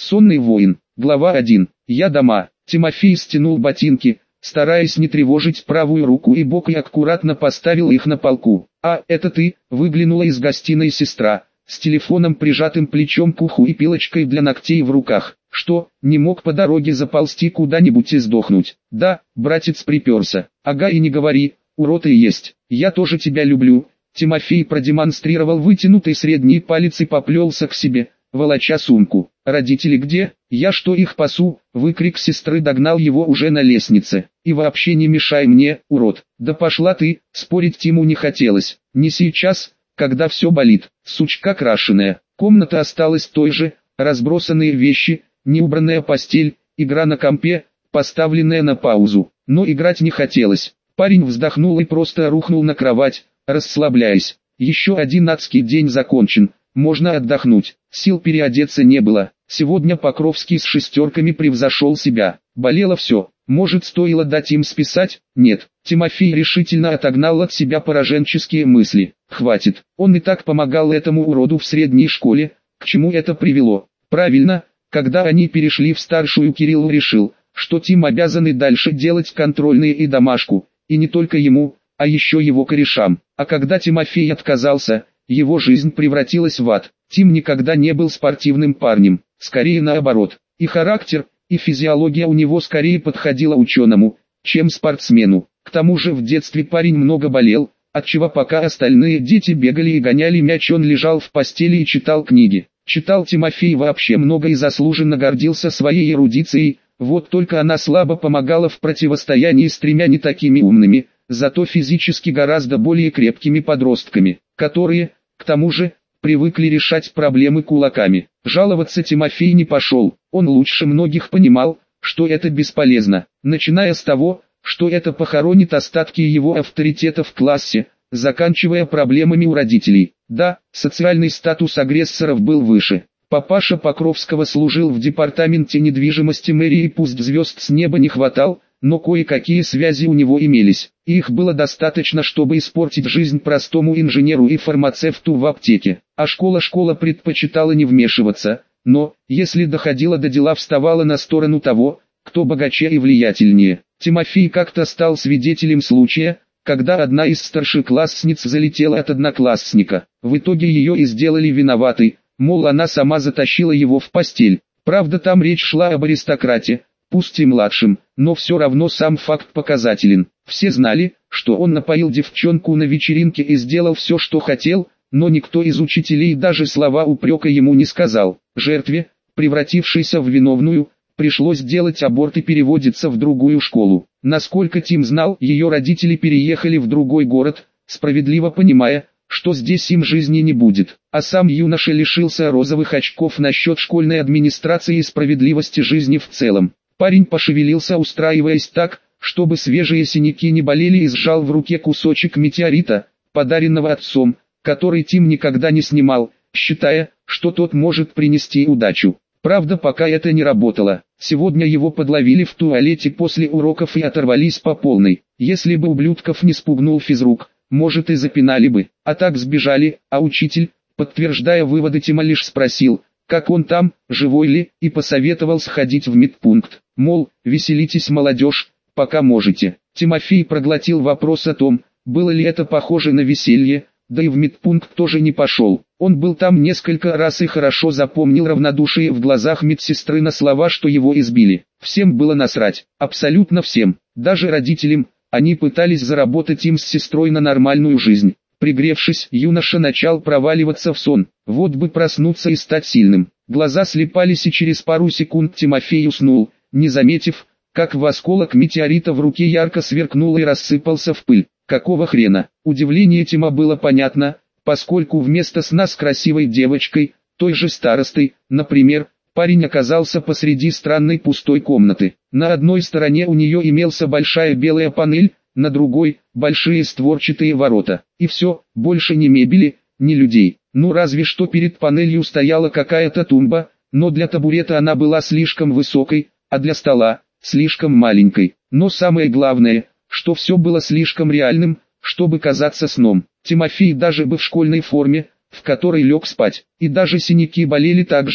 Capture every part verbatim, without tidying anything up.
Сонный воин. Глава один. Я дома. Тимофей стянул ботинки, стараясь не тревожить правую руку и бок, и аккуратно поставил их на полку. «А, это ты?» – выглянула из гостиной сестра, с телефоном прижатым плечом к уху и пилочкой для ногтей в руках. «Что, не мог по дороге заползти куда-нибудь и сдохнуть?» «Да, братец приперся». «Ага, и не говори, урод и есть. Я тоже тебя люблю». Тимофей продемонстрировал вытянутый средний палец и поплелся к себе, волоча сумку. «Родители где? Я что, их пасу?» — выкрик сестры догнал его уже на лестнице. «И вообще не мешай мне, урод!» «Да пошла ты!» — спорить Тиму не хотелось. «Не сейчас, когда все болит, сучка крашеная». Комната осталась той же, разбросанные вещи, неубранная постель, игра на компе, поставленная на паузу. Но играть не хотелось. Парень вздохнул и просто рухнул на кровать, расслабляясь. Еще один адский день закончен, можно отдохнуть. Сил переодеться не было. Сегодня Покровский с шестерками превзошел себя. Болело все. Может, стоило дать им списать? Нет. Тимофей решительно отогнал от себя пораженческие мысли. Хватит. Он и так помогал этому уроду в средней школе. К чему это привело? Правильно, когда они перешли в старшую, Кирилл решил, что Тим обязан и дальше делать контрольные и домашку. И не только ему, а еще его корешам. А когда Тимофей отказался, его жизнь превратилась в ад. Тим никогда не был спортивным парнем, скорее наоборот. И характер, и физиология у него скорее подходила ученому, чем спортсмену. К тому же в детстве парень много болел, отчего пока остальные дети бегали и гоняли мяч, он лежал в постели и читал книги. Читал Тимофей вообще много и заслуженно гордился своей эрудицией, вот только она слабо помогала в противостоянии с тремя не такими умными, зато физически гораздо более крепкими подростками, которые, к тому же, привыкли решать проблемы кулаками. Жаловаться Тимофей не пошел, он лучше многих понимал, что это бесполезно, начиная с того, что это похоронит остатки его авторитета в классе, заканчивая проблемами у родителей. Да, социальный статус агрессоров был выше. Папаша Покровского служил в департаменте недвижимости мэрии, пусть звезд с неба не хватал, но кое-какие связи у него имелись, и их было достаточно, чтобы испортить жизнь простому инженеру и фармацевту в аптеке. А школа-школа предпочитала не вмешиваться, но, если доходило до дела, вставала на сторону того, кто богаче и влиятельнее. Тимофей как-то стал свидетелем случая, когда одна из старшеклассниц залетела от одноклассника. В итоге ее и сделали виноватой, мол, она сама затащила его в постель. Правда, там речь шла об аристократе, пусть и младшим, но все равно сам факт показателен. Все знали, что он напоил девчонку на вечеринке и сделал все, что хотел, но никто из учителей даже слова упрека ему не сказал. Жертве, превратившейся в виновную, пришлось делать аборт и переводиться в другую школу. Насколько Тим знал, ее родители переехали в другой город, справедливо понимая, что здесь им жизни не будет. А сам юноша лишился розовых очков насчет школьной администрации и справедливости жизни в целом. Парень пошевелился, устраиваясь так, чтобы свежие синяки не болели, и сжал в руке кусочек метеорита, подаренного отцом, который Тим никогда не снимал, считая, что тот может принести удачу. Правда, пока это не работало. Сегодня его подловили в туалете после уроков и оторвались по полной. Если бы ублюдков не спугнул физрук, может, и запинали бы. А так сбежали, а учитель, подтверждая выводы Тима, лишь спросил, как он там, живой ли, и посоветовал сходить в медпункт. Мол, веселитесь, молодежь, пока можете. Тимофей проглотил вопрос о том, было ли это похоже на веселье, да и в медпункт тоже не пошел. Он был там несколько раз и хорошо запомнил равнодушие в глазах медсестры на слова, что его избили. Всем было насрать, абсолютно всем, даже родителям. Они пытались заработать им с сестрой на нормальную жизнь. Пригревшись, юноша начал проваливаться в сон. Вот бы проснуться и стать сильным. Глаза слепались, и через пару секунд Тимофей уснул, не заметив, как в осколок метеорита в руке ярко сверкнул и рассыпался в пыль. Какого хрена? Удивление Тима было понятно, поскольку вместо сна с красивой девочкой, той же старостой, например, парень оказался посреди странной пустой комнаты. На одной стороне у нее имелся большая белая панель, на другой – большие створчатые ворота. И все, больше ни мебели, ни людей. Ну разве что перед панелью стояла какая-то тумба, но для табурета она была слишком высокой, а для стола – слишком маленькой. Но самое главное, что все было слишком реальным, чтобы казаться сном. Тимофей даже бы в школьной форме, в которой лег спать, и даже синяки болели так же,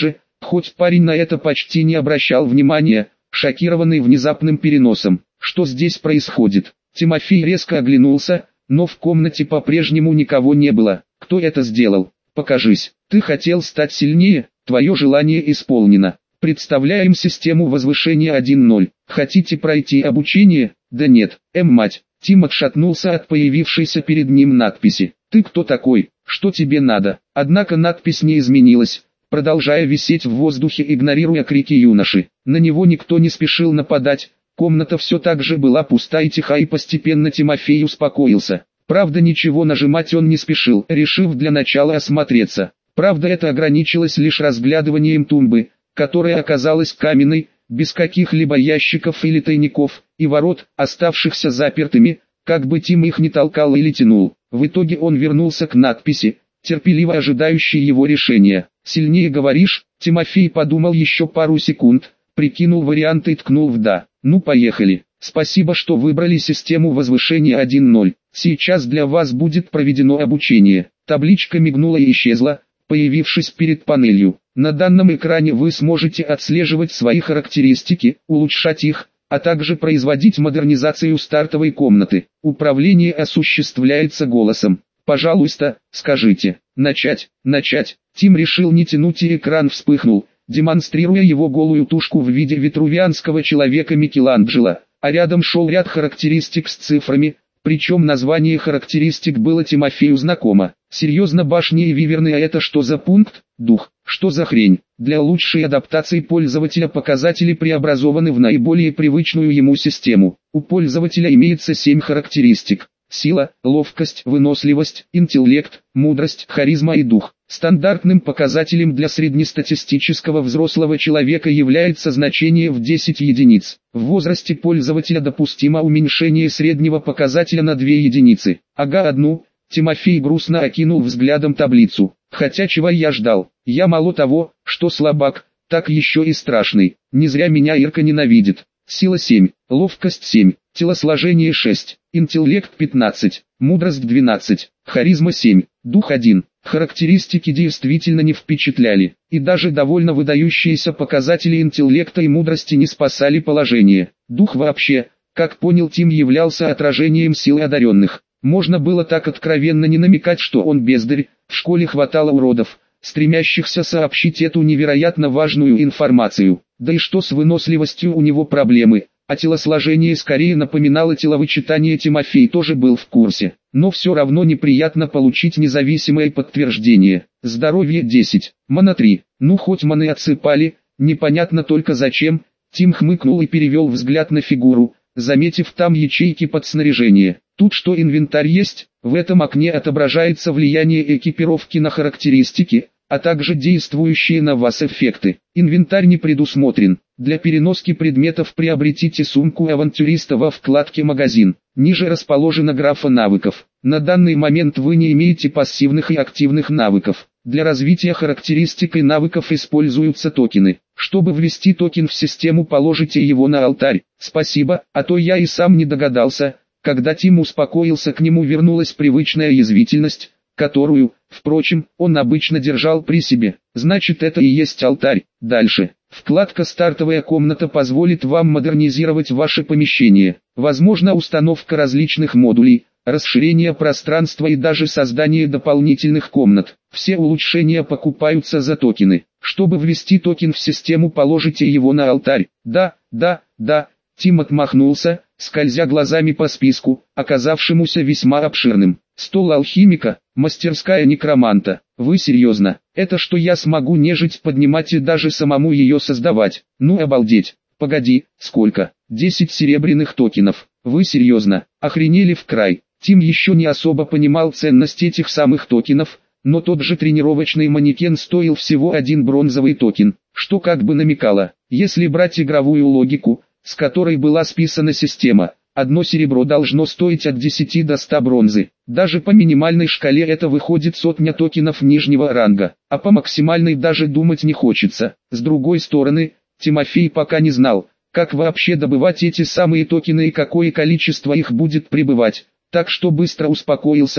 Хоть парень на это почти не обращал внимания, шокированный внезапным переносом. Что здесь происходит? Тимофей резко оглянулся, но в комнате по-прежнему никого не было. Кто это сделал? Покажись. Ты хотел стать сильнее, твое желание исполнено. Представляем систему возвышения один ноль. Хотите пройти обучение? Да нет. Эм, мать. Тим отшатнулся от появившейся перед ним надписи. Ты кто такой? Что тебе надо? Однако надпись не изменилась, продолжая висеть в воздухе, игнорируя крики юноши. На него никто не спешил нападать. Комната все так же была пуста и тиха, и постепенно Тимофей успокоился. Правда, ничего нажимать он не спешил, решив для начала осмотреться. Правда, это ограничилось лишь разглядыванием тумбы, которая оказалась каменной, без каких-либо ящиков или тайников, и ворот, оставшихся запертыми, как бы Тим их не толкал или тянул. В итоге он вернулся к надписи, терпеливо ожидающей его решения. «Сильнее говоришь?» Тимофей подумал еще пару секунд, прикинул варианты и ткнул в «да». «Ну поехали. Спасибо, что выбрали систему возвышения один ноль. Сейчас для вас будет проведено обучение». Табличка мигнула и исчезла, появившись перед панелью. На данном экране вы сможете отслеживать свои характеристики, улучшать их, а также производить модернизацию стартовой комнаты. Управление осуществляется голосом. «Пожалуйста, скажите, начать, начать». Тим решил не тянуть, и экран вспыхнул, демонстрируя его голую тушку в виде витрувианского человека Микеланджело, а рядом шел ряд характеристик с цифрами, причем название характеристик было Тимофею знакомо. Серьезно, башни и виверны, а это что за пункт? Дух. Что за хрень? Для лучшей адаптации пользователя показатели преобразованы в наиболее привычную ему систему. У пользователя имеется семь характеристик: сила, ловкость, выносливость, интеллект, мудрость, харизма и дух. Стандартным показателем для среднестатистического взрослого человека является значение в десять единиц. В возрасте пользователя допустимо уменьшение среднего показателя на две единицы. Ага, одну. Тимофей грустно окинул взглядом таблицу. Хотя чего я ждал? Я мало того, что слабак, так еще и страшный. Не зря меня Ирка ненавидит. Сила семь, ловкость семь, телосложение шесть, интеллект пятнадцать, мудрость двенадцать, харизма семь, дух один. Характеристики действительно не впечатляли, и даже довольно выдающиеся показатели интеллекта и мудрости не спасали положение. Дух вообще, как понял Тим, являлся отражением силы одаренных. Можно было так откровенно не намекать, что он бездарь. В школе хватало уродов, стремящихся сообщить эту невероятно важную информацию. Да и что с выносливостью у него проблемы, а телосложение скорее напоминало теловычитание. Тимофей тоже был в курсе, но все равно неприятно получить независимое подтверждение. Здоровье десять, мана три, ну хоть маны отсыпали, непонятно только зачем. Тим хмыкнул и перевел взгляд на фигуру, заметив там ячейки под снаряжение. Тут что, инвентарь есть? В этом окне отображается влияние экипировки на характеристики, а также действующие на вас эффекты. Инвентарь не предусмотрен. Для переноски предметов приобретите сумку авантюриста во вкладке «Магазин». Ниже расположена графа навыков. На данный момент вы не имеете пассивных и активных навыков. Для развития характеристик и навыков используются токены. Чтобы ввести токен в систему, положите его на алтарь. Спасибо, а то я и сам не догадался. Когда Тим успокоился, к нему вернулась привычная язвительность, которую, впрочем, он обычно держал при себе. Значит, это и есть алтарь. Дальше. Вкладка «Стартовая комната» позволит вам модернизировать ваше помещение. Возможно установка различных модулей, расширение пространства и даже создание дополнительных комнат. Все улучшения покупаются за токены. Чтобы ввести токен в систему, положите его на алтарь. Да, да, да. Тим отмахнулся, скользя глазами по списку, оказавшемуся весьма обширным. Стол алхимика, мастерская некроманта. Вы серьезно? Это что, я смогу нежить поднимать и даже самому ее создавать? Ну обалдеть. Погоди, сколько? десять серебряных токенов. Вы серьезно? Охренели в край. Тим еще не особо понимал ценность этих самых токенов, но тот же тренировочный манекен стоил всего один бронзовый токен, что как бы намекало, если брать игровую логику, с которой была списана система, одно серебро должно стоить от десяти до ста бронзы. Даже по минимальной шкале это выходит сотня токенов нижнего ранга, а по максимальной даже думать не хочется. С другой стороны, Тимофей пока не знал, как вообще добывать эти самые токены и какое количество их будет прибывать, так что быстро успокоился,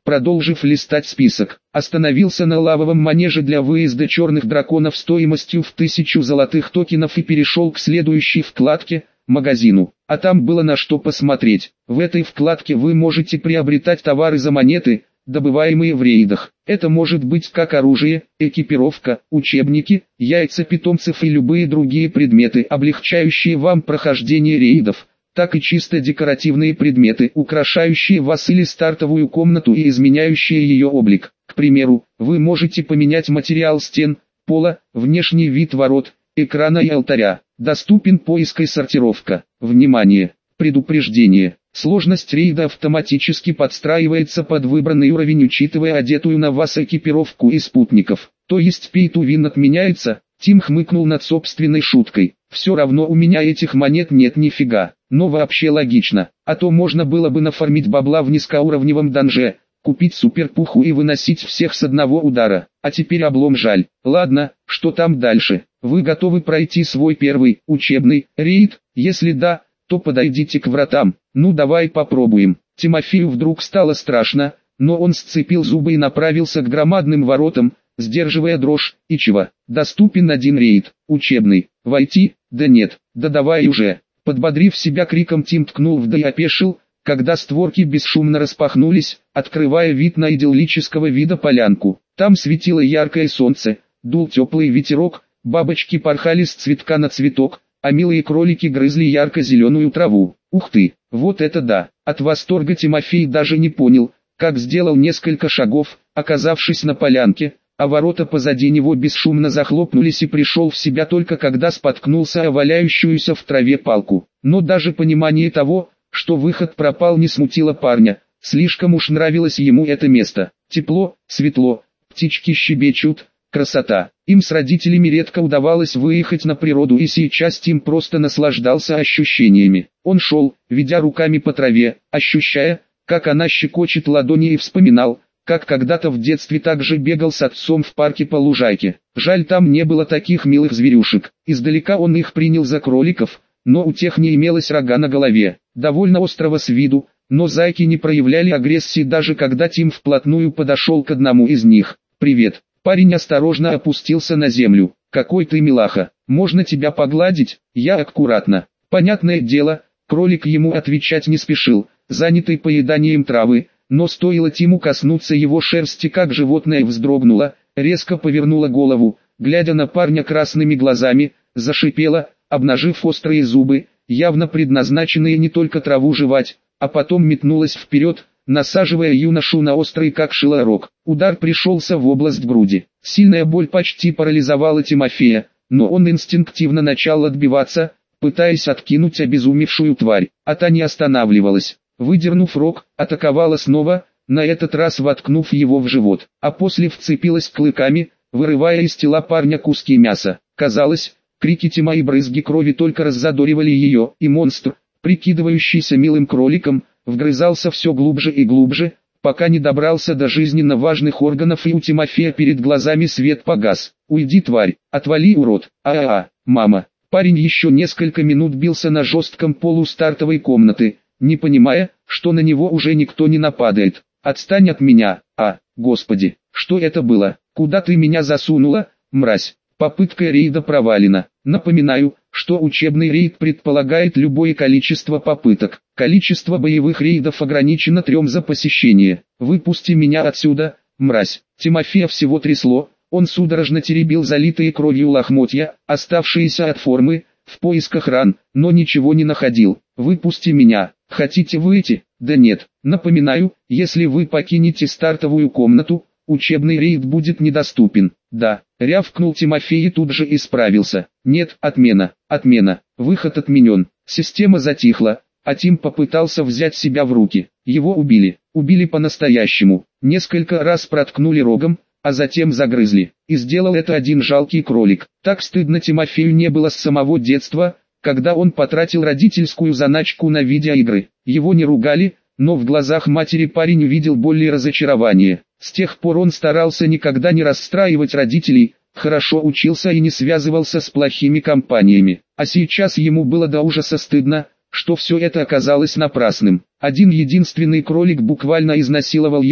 продолжив листать список, остановился на лавовом манеже для выезда черных драконов стоимостью в тысячу золотых токенов и перешел к следующей вкладке – магазину. А там было на что посмотреть. В этой вкладке вы можете приобретать товары за монеты, добываемые в рейдах. Это может быть как оружие, экипировка, учебники, яйца питомцев и любые другие предметы, облегчающие вам прохождение рейдов, так и чисто декоративные предметы, украшающие вас или стартовую комнату и изменяющие ее облик. К примеру, вы можете поменять материал стен, пола, внешний вид ворот, экрана и алтаря. Доступен поиск и сортировка. Внимание! Предупреждение! Сложность рейда автоматически подстраивается под выбранный уровень, учитывая одетую на вас экипировку и спутников. То есть pay to win отменяется? Тим хмыкнул над собственной шуткой. Все равно у меня этих монет нет нифига. Но вообще логично. А то можно было бы нафармить бабла в низкоуровневом данже, купить суперпуху и выносить всех с одного удара. А теперь облом жаль. Ладно, что там дальше? Вы готовы пройти свой первый, учебный, рейд? Если да, то подойдите к вратам. Ну давай попробуем. Тимофею вдруг стало страшно, но он сцепил зубы и направился к громадным воротам, сдерживая дрожь. И чего? Доступен один рейд, учебный. Войти? Да нет, да давай уже. Подбодрив себя криком, Тим ткнул в да и опешил, когда створки бесшумно распахнулись, открывая вид на идиллического вида полянку. Там светило яркое солнце, дул теплый ветерок, бабочки порхали с цветка на цветок, а милые кролики грызли ярко-зеленую траву. Ух ты, вот это да! От восторга Тимофей даже не понял, как сделал несколько шагов, оказавшись на полянке, а ворота позади него бесшумно захлопнулись и пришел в себя только когда споткнулся о валяющуюся в траве палку. Но даже понимание того, что выход пропал, не смутило парня, слишком уж нравилось ему это место. Тепло, светло, птички щебечут, красота. Им с родителями редко удавалось выехать на природу, и сейчас Тим просто наслаждался ощущениями. Он шел, ведя руками по траве, ощущая, как она щекочет ладони, и вспоминал, как когда-то в детстве также бегал с отцом в парке по лужайке. Жаль, там не было таких милых зверюшек. Издалека он их принял за кроликов, но у тех не имелось рога на голове. Довольно острого с виду, но зайки не проявляли агрессии даже когда Тим вплотную подошел к одному из них. «Привет». Парень осторожно опустился на землю. «Какой ты милаха, можно тебя погладить?» «Я аккуратно». Понятное дело, кролик ему отвечать не спешил, занятый поеданием травы, но стоило Тиму коснуться его шерсти, как животное вздрогнуло, резко повернуло голову, глядя на парня красными глазами, зашипело, обнажив острые зубы, явно предназначенные не только траву жевать, а потом метнулась вперед, насаживая юношу на острый как шило рог. Удар пришелся в область груди. Сильная боль почти парализовала Тимофея, но он инстинктивно начал отбиваться, пытаясь откинуть обезумевшую тварь, а та не останавливалась. Выдернув рог, атаковала снова, на этот раз воткнув его в живот, а после вцепилась клыками, вырывая из тела парня куски мяса. Казалось, крики Тима и брызги крови только раззадоривали ее, и монстр, прикидывающийся милым кроликом, вгрызался все глубже и глубже, пока не добрался до жизненно важных органов, и у Тимофея перед глазами свет погас. «Уйди, тварь! Отвали, урод! А-а-а! Мама!» Парень еще несколько минут бился на жестком полу стартовой комнаты, не понимая, что на него уже никто не нападает. «Отстань от меня! А, господи, что это было? Куда ты меня засунула, мразь?» Попытка рейда провалена. Напоминаю, что учебный рейд предполагает любое количество попыток. Количество боевых рейдов ограничено трем за посещение. «Выпусти меня отсюда, мразь!» Тимофея всего трясло, он судорожно теребил залитые кровью лохмотья, оставшиеся от формы, в поисках ран, но ничего не находил. «Выпусти меня! Хотите выйти?» «Да нет. Напоминаю, если вы покинете стартовую комнату, учебный рейд будет недоступен». «Да», — рявкнул Тимофей и тут же исправился. «Нет, отмена, отмена, выход отменен». Система затихла, а Тим попытался взять себя в руки. Его убили, убили по-настоящему. Несколько раз проткнули рогом, а затем загрызли. И сделал это один жалкий кролик. Так стыдно Тимофею не было с самого детства, когда он потратил родительскую заначку на видеоигры. Его не ругали, но в глазах матери парень увидел боль и разочарование. С тех пор он старался никогда не расстраивать родителей, хорошо учился и не связывался с плохими компаниями. А сейчас ему было до ужаса стыдно, что все это оказалось напрасным. Один единственный кролик буквально изнасиловал его,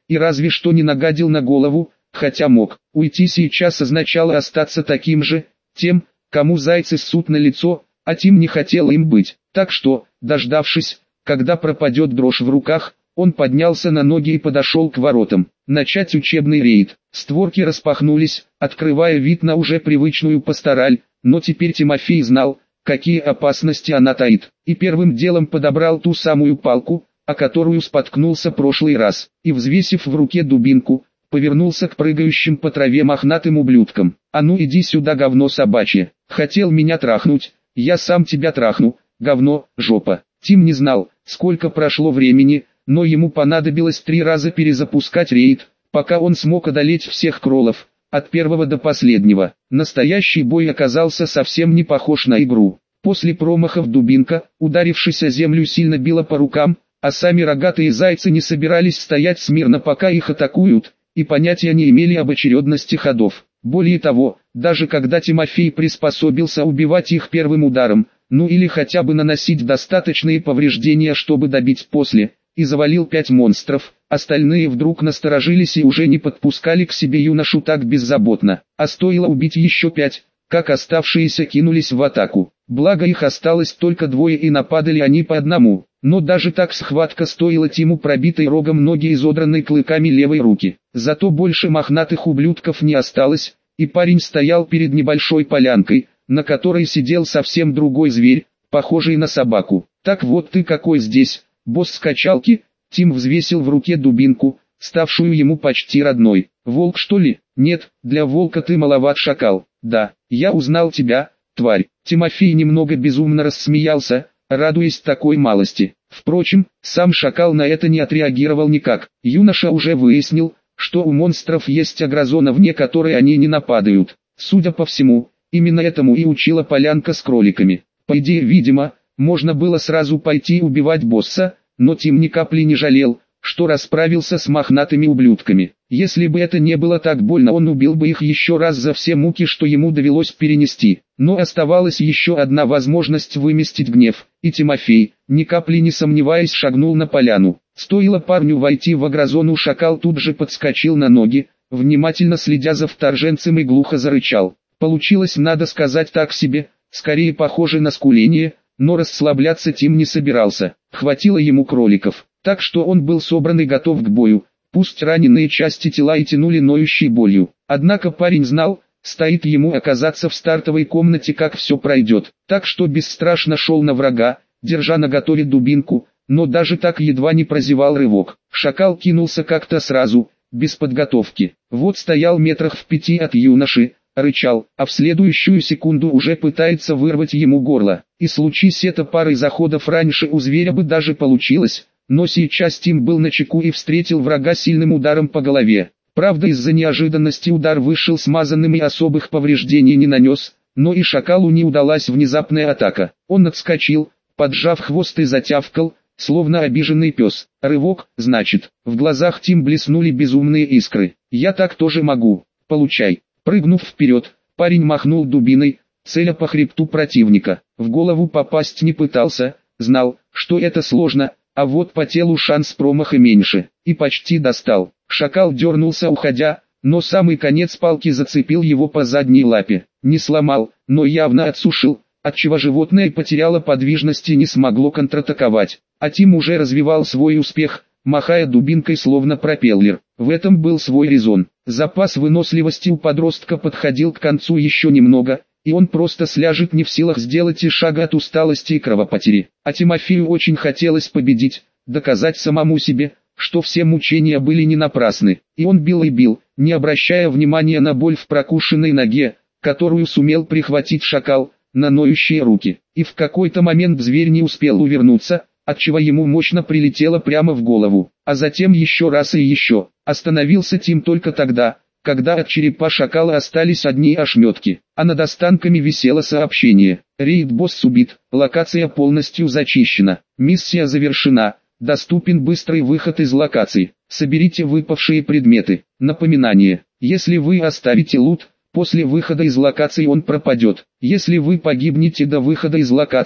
и разве что не нагадил на голову, хотя мог. Уйти сейчас означало остаться таким же, тем, кому зайцы ссут на лицо, а Тим не хотел им быть. Так что, дождавшись, когда пропадет дрожь в руках, он поднялся на ноги и подошел к воротам. Начать учебный рейд. Створки распахнулись, открывая вид на уже привычную пастораль, но теперь Тимофей знал, какие опасности она таит, и первым делом подобрал ту самую палку, о которую споткнулся прошлый раз, и, взвесив в руке дубинку, повернулся к прыгающим по траве мохнатым ублюдкам. «А ну иди сюда, говно собачье! Хотел меня трахнуть, я сам тебя трахну, говно, жопа!» Тим не знал, сколько прошло времени, но ему понадобилось три раза перезапускать рейд, пока он смог одолеть всех кролов, от первого до последнего. Настоящий бой оказался совсем не похож на игру. После промахов дубинка, ударившись о землю, сильно била по рукам, а сами рогатые зайцы не собирались стоять смирно, пока их атакуют, и понятия не имели об очередности ходов. Более того, даже когда Тимофей приспособился убивать их первым ударом, ну или хотя бы наносить достаточные повреждения, чтобы добить после, и завалил пять монстров, остальные вдруг насторожились и уже не подпускали к себе юношу так беззаботно, а стоило убить еще пять, как оставшиеся кинулись в атаку. Благо их осталось только двое и нападали они по одному, но даже так схватка стоила Тиму пробитой рогом ноги и изодранной клыками левой руки. Зато больше мохнатых ублюдков не осталось, и парень стоял перед небольшой полянкой, на которой сидел совсем другой зверь, похожий на собаку. «Так вот ты какой здесь, босс скачалки?» Тим взвесил в руке дубинку, ставшую ему почти родной. «Волк, что ли?» «Нет, для волка ты маловат, шакал». «Да, я узнал тебя, тварь». Тимофей немного безумно рассмеялся, радуясь такой малости. Впрочем, сам шакал на это не отреагировал никак. Юноша уже выяснил, что у монстров есть агрозона, вне которой они не нападают. Судя по всему, именно этому и учила полянка с кроликами. По идее, видимо, можно было сразу пойти убивать босса, но Тим ни капли не жалел, что расправился с мохнатыми ублюдками. Если бы это не было так больно, он убил бы их еще раз за все муки, что ему довелось перенести. Но оставалась еще одна возможность выместить гнев, и Тимофей, ни капли не сомневаясь, шагнул на поляну. Стоило парню войти в агрозону, шакал тут же подскочил на ноги, внимательно следя за вторженцем, и глухо зарычал. Получилось, надо сказать, так себе, скорее похоже на скуление, но расслабляться Тим не собирался. Хватило ему кроликов, так что он был собран и готов к бою, пусть раненые части тела и тянули ноющей болью. Однако парень знал, стоит ему оказаться в стартовой комнате, как все пройдет, так что бесстрашно шел на врага, держа наготове дубинку, но даже так едва не прозевал рывок. Шакал кинулся как-то сразу, без подготовки. Вот стоял метрах в пяти от юноши, рычал, а в следующую секунду уже пытается вырвать ему горло. И случись это парой заходов раньше, у зверя бы даже получилось, но сейчас Тим был начеку и встретил врага сильным ударом по голове. Правда, из-за неожиданности удар вышел смазанным и особых повреждений не нанес, но и шакалу не удалась внезапная атака. Он отскочил, поджав хвост, и затявкал, словно обиженный пес. Рывок, значит. В глазах Тим блеснули безумные искры. «Я так тоже могу. Получай». Прыгнув вперед, парень махнул дубиной, целя по хребту противника. В голову попасть не пытался, знал, что это сложно, а вот по телу шанс промаха меньше. И почти достал. Шакал дернулся, уходя, но самый конец палки зацепил его по задней лапе. Не сломал, но явно отсушил, отчего животное потеряло подвижность и не смогло контратаковать. А Тим уже развивал свой успех, махая дубинкой словно пропеллер. В этом был свой резон. Запас выносливости у подростка подходил к концу еще немного, и он просто сляжет, не в силах сделать и шага от усталости и кровопотери. А Тимофею очень хотелось победить, доказать самому себе, что все мучения были не напрасны. И он бил и бил, не обращая внимания на боль в прокушенной ноге, которую сумел прихватить шакал, на ноющие руки. И в какой-то момент зверь не успел увернуться, отчего ему мощно прилетело прямо в голову, а затем еще раз и еще. Остановился Тим только тогда, когда от черепа шакала остались одни ошметки, а над останками висело сообщение: «Рейд-босс убит, локация полностью зачищена, миссия завершена, доступен быстрый выход из локации, соберите выпавшие предметы». Напоминание: если вы оставите лут, после выхода из локации он пропадет. Если вы погибнете до выхода из локации,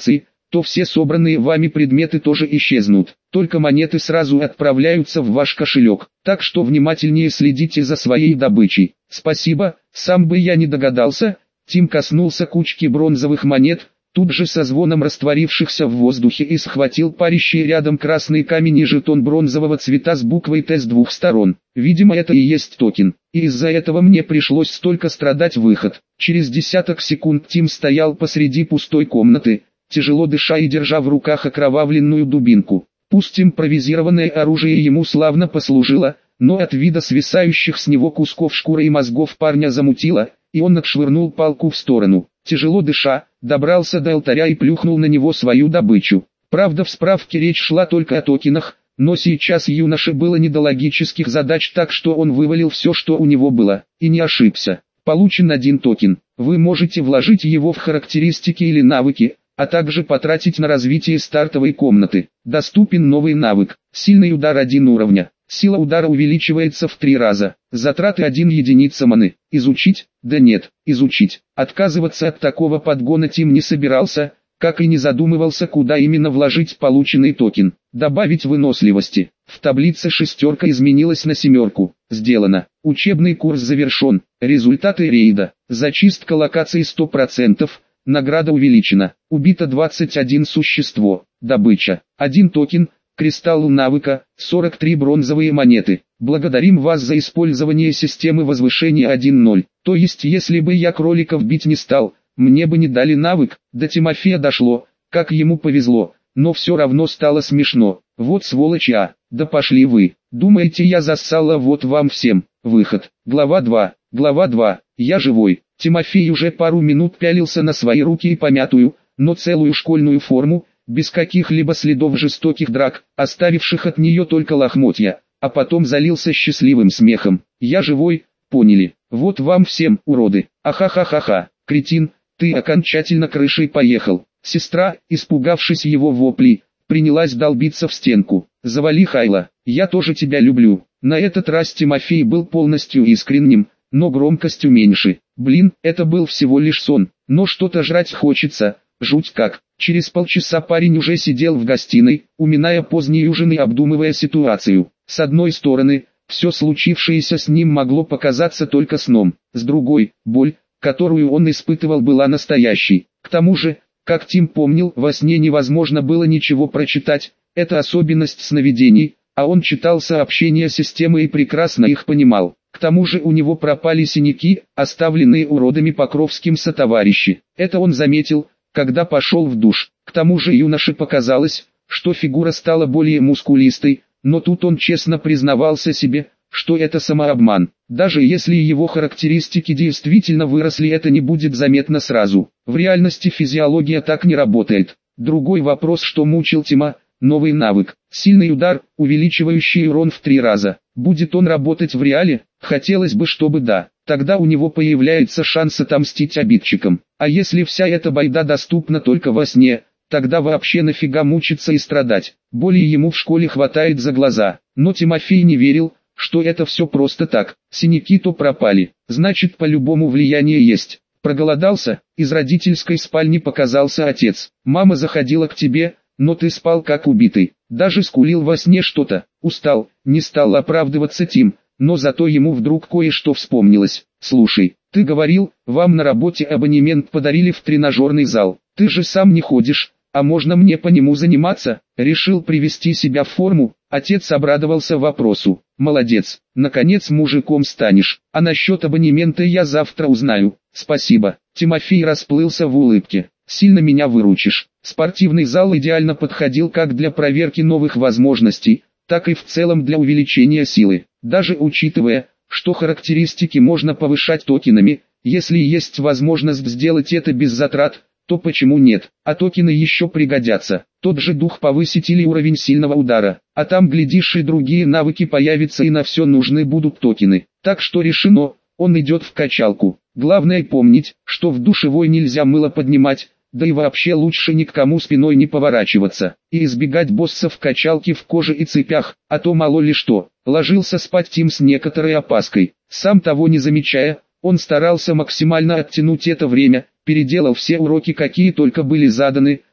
то все собранные вами предметы тоже исчезнут. Только монеты сразу отправляются в ваш кошелек. Так что внимательнее следите за своей добычей. Спасибо, сам бы я не догадался. Тим коснулся кучки бронзовых монет, тут же со звоном растворившихся в воздухе, и схватил парящий рядом красный камень и жетон бронзового цвета с буквой Т с двух сторон. Видимо, это и есть токен, и из-за этого мне пришлось столько страдать. Выход. Через десяток секунд Тим стоял посреди пустой комнаты, тяжело дыша и держа в руках окровавленную дубинку. Пусть импровизированное оружие ему славно послужило, но от вида свисающих с него кусков шкуры и мозгов парня замутило, и он отшвырнул палку в сторону. Тяжело дыша, добрался до алтаря и плюхнул на него свою добычу. Правда, в справке речь шла только о токенах, но сейчас юноше было не до логических задач, так что он вывалил все, что у него было, и не ошибся. Получен один токен. Вы можете вложить его в характеристики или навыки, а также потратить на развитие стартовой комнаты. Доступен новый навык. Сильный удар один уровня. Сила удара увеличивается в три раза. Затраты один единица маны. Изучить? Да нет, изучить. Отказываться от такого подгона Тим не собирался, как и не задумывался, куда именно вложить полученный токен. Добавить выносливости. В таблице шестерка изменилась на семерку. Сделано. Учебный курс завершен. Результаты рейда. Зачистка локаций сто процентов. Награда увеличена. Убито двадцать один существо. Добыча. один токен. Кристалл навыка. сорок три бронзовые монеты. Благодарим вас за использование системы возвышения один ноль. То есть, если бы я кроликов бить не стал, мне бы не дали навык. До Тимофея дошло, как ему повезло, но все равно стало смешно. Вот сволочь, а, да пошли вы. Думаете, я зассала? Вот вам всем. Выход. Глава два. Глава два. Я живой. Тимофей уже пару минут пялился на свои руки и помятую, но целую школьную форму, без каких-либо следов жестоких драк, оставивших от нее только лохмотья, а потом залился счастливым смехом. Я живой, поняли? Вот вам всем, уроды. Ахахахаха, кретин, ты окончательно крышей поехал. Сестра, испугавшись его воплей, принялась долбиться в стенку. Завали, Хайла, я тоже тебя люблю. На этот раз Тимофей был полностью искренним, но громкостью меньше. Блин, это был всего лишь сон, но что-то жрать хочется, жуть как. Через полчаса парень уже сидел в гостиной, уминая поздний ужин и обдумывая ситуацию. С одной стороны, все случившееся с ним могло показаться только сном, с другой, боль, которую он испытывал, была настоящей. К тому же, как Тим помнил, во сне невозможно было ничего прочитать, это особенность сновидений, а он читал сообщения системы и прекрасно их понимал. К тому же у него пропали синяки, оставленные уродами Покровским сотоварищи. Это он заметил, когда пошел в душ. К тому же юноше показалось, что фигура стала более мускулистой, но тут он честно признавался себе, что это самообман. Даже если его характеристики действительно выросли, это не будет заметно сразу. В реальности физиология так не работает. Другой вопрос, что мучил Тима: новый навык. Сильный удар, увеличивающий урон в три раза. Будет он работать в реале? Хотелось бы, чтобы да. Тогда у него появляется шанс отомстить обидчикам. А если вся эта байда доступна только во сне, тогда вообще нафига мучиться и страдать. Боли ему в школе хватает за глаза. Но Тимофей не верил, что это все просто так. Синяки-то пропали, значит, по-любому влияние есть. Проголодался? Из родительской спальни показался отец. Мама заходила к тебе, но ты спал как убитый. Даже скулил во сне что-то. Устал, не стал оправдываться Тим, но зато ему вдруг кое-что вспомнилось. Слушай, ты говорил, вам на работе абонемент подарили в тренажерный зал. Ты же сам не ходишь, а можно мне по нему заниматься? Решил привести себя в форму. Отец обрадовался вопросу. Молодец, наконец мужиком станешь. А насчет абонемента я завтра узнаю. Спасибо. Тимофей расплылся в улыбке. Сильно меня выручишь. Спортивный зал идеально подходил как для проверки новых возможностей, так и в целом для увеличения силы. Даже учитывая, что характеристики можно повышать токенами, если есть возможность сделать это без затрат, то почему нет? А токены еще пригодятся. Тот же дух повысить или уровень сильного удара, а там глядишь и другие навыки появятся, и на все нужны будут токены. Так что решено, он идет в качалку. Главное помнить, что в душевой нельзя мыло поднимать, да и вообще лучше ни к кому спиной не поворачиваться, и избегать босса в качалке в коже и цепях, а то мало ли что. Ложился спать Тим с некоторой опаской. Сам того не замечая, он старался максимально оттянуть это время, переделал все уроки, какие только были заданы,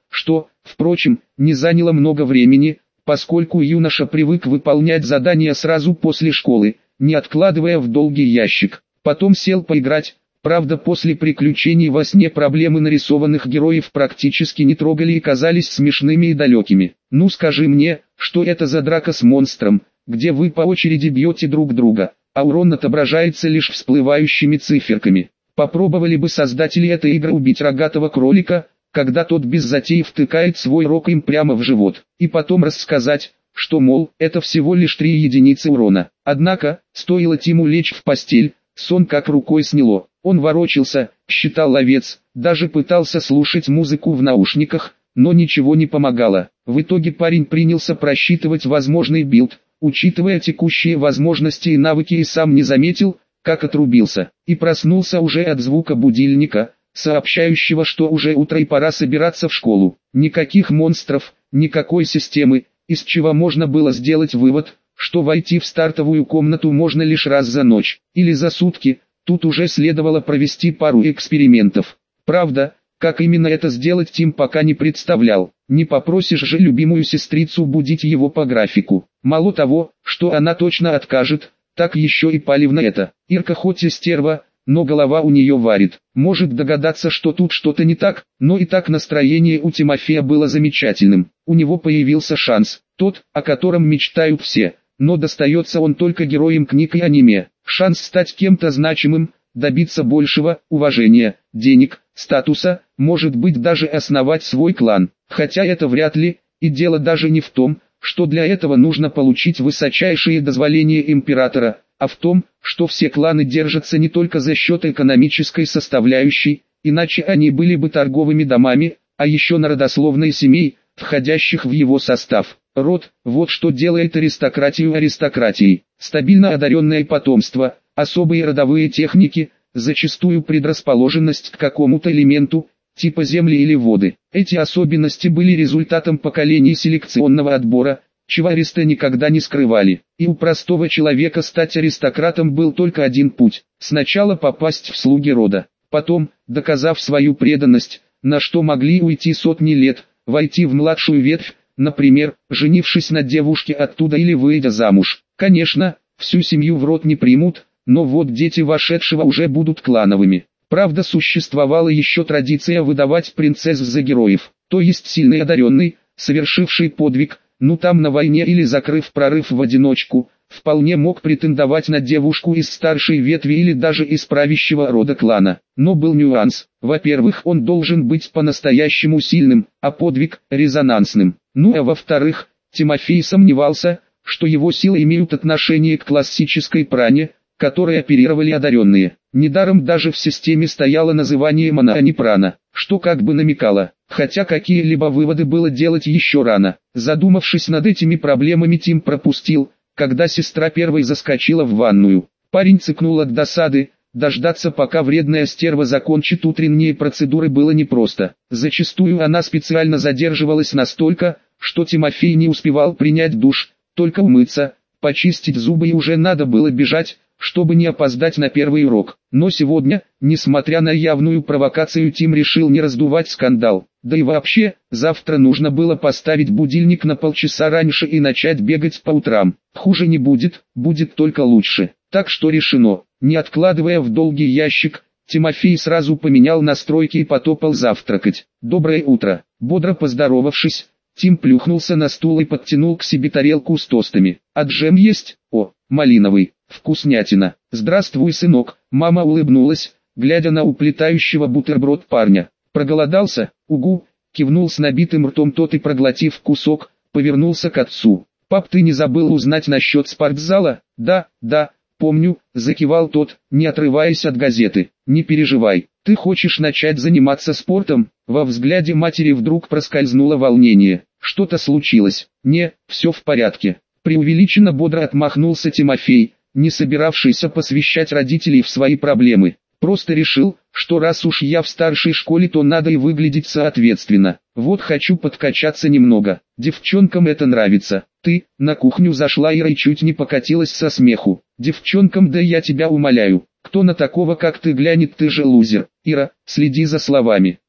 что, впрочем, не заняло много времени, поскольку юноша привык выполнять задания сразу после школы, не откладывая в долгий ящик. Потом сел поиграть. Правда, после приключений во сне проблемы нарисованных героев практически не трогали и казались смешными и далекими. «Ну скажи мне, что это за драка с монстром, где вы по очереди бьете друг друга, а урон отображается лишь всплывающими циферками. Попробовали бы создатели этой игры убить рогатого кролика, когда тот без затей втыкает свой рог им прямо в живот, и потом рассказать, что, мол, это всего лишь три единицы урона». Однако, стоило Тиму лечь в постель, сон как рукой сняло. Он ворочался, считал овец, даже пытался слушать музыку в наушниках, но ничего не помогало. В итоге парень принялся просчитывать возможный билд, учитывая текущие возможности и навыки, и сам не заметил, как отрубился, и проснулся уже от звука будильника, сообщающего, что уже утро и пора собираться в школу. Никаких монстров, никакой системы, из чего можно было сделать вывод, что войти в стартовую комнату можно лишь раз за ночь, или за сутки. Тут уже следовало провести пару экспериментов. Правда, как именно это сделать, Тим пока не представлял. Не попросишь же любимую сестрицу будить его по графику. Мало того, что она точно откажет, так еще и палевно это. Ирка хоть и стерва, но голова у нее варит. Может догадаться, что тут что-то не так, но и так настроение у Тимофея было замечательным. У него появился шанс, тот, о котором мечтают все. Но достается он только героям книг и аниме. Шанс стать кем-то значимым, добиться большего, уважения, денег, статуса, может быть даже основать свой клан. Хотя это вряд ли, и дело даже не в том, что для этого нужно получить высочайшие дозволения императора, а в том, что все кланы держатся не только за счет экономической составляющей, иначе они были бы торговыми домами, а еще на родословной семей, входящих в его состав. Род – вот что делает аристократию аристократией. Стабильно одаренное потомство, особые родовые техники, зачастую предрасположенность к какому-то элементу, типа земли или воды. Эти особенности были результатом поколений селекционного отбора, чего аристы никогда не скрывали. И у простого человека стать аристократом был только один путь – сначала попасть в слуги рода, потом, доказав свою преданность, на что могли уйти сотни лет, войти в младшую ветвь, например, женившись на девушке оттуда или выйдя замуж. Конечно, всю семью в род не примут, но вот дети вошедшего уже будут клановыми. Правда, существовала еще традиция выдавать принцесс за героев, то есть сильный одаренный, совершивший подвиг, ну там на войне или закрыв прорыв в одиночку, вполне мог претендовать на девушку из старшей ветви или даже из правящего рода клана. Но был нюанс. Во-первых, он должен быть по-настоящему сильным, а подвиг – резонансным. Ну а во-вторых, Тимофей сомневался, что его силы имеют отношение к классической пране, которой оперировали одаренные. Недаром даже в системе стояло название мана, а не прана, что как бы намекало, хотя какие-либо выводы было делать еще рано. Задумавшись над этими проблемами, Тим пропустил, когда сестра первой заскочила в ванную. Парень цыкнул от досады. Дождаться, пока вредная стерва закончит утренние процедуры, было непросто. Зачастую она специально задерживалась настолько, что Тимофей не успевал принять душ, только умыться, почистить зубы, и уже надо было бежать, чтобы не опоздать на первый урок. Но сегодня, несмотря на явную провокацию, Тим решил не раздувать скандал. Да и вообще, завтра нужно было поставить будильник на полчаса раньше и начать бегать по утрам. Хуже не будет, будет только лучше. Так что решено. Не откладывая в долгий ящик, Тимофей сразу поменял настройки и потопал завтракать. «Доброе утро!» Бодро поздоровавшись, Тим плюхнулся на стул и подтянул к себе тарелку с тостами. «А джем есть? О, малиновый, вкуснятина!» «Здравствуй, сынок!» Мама улыбнулась, глядя на уплетающего бутерброд парня. «Проголодался?» «Угу!» Кивнул с набитым ртом тот и, проглотив кусок, повернулся к отцу. «Пап, ты не забыл узнать насчет спортзала?» «Да, да, помню», — закивал тот, не отрываясь от газеты. «Не переживай, ты хочешь начать заниматься спортом?» Во взгляде матери вдруг проскользнуло волнение. «Что-то случилось?» «Не, все в порядке». Преувеличенно бодро отмахнулся Тимофей, не собиравшийся посвящать родителей в свои проблемы. «Просто решил, что раз уж я в старшей школе, то надо и выглядеть соответственно. Вот хочу подкачаться немного. Девчонкам это нравится». «Ты?» — на кухню зашла Ира и чуть не покатилась со смеху. «Девчонкам, да я тебя умоляю. Кто на такого, как ты, глянет, ты же лузер». «Ира, следи за словами».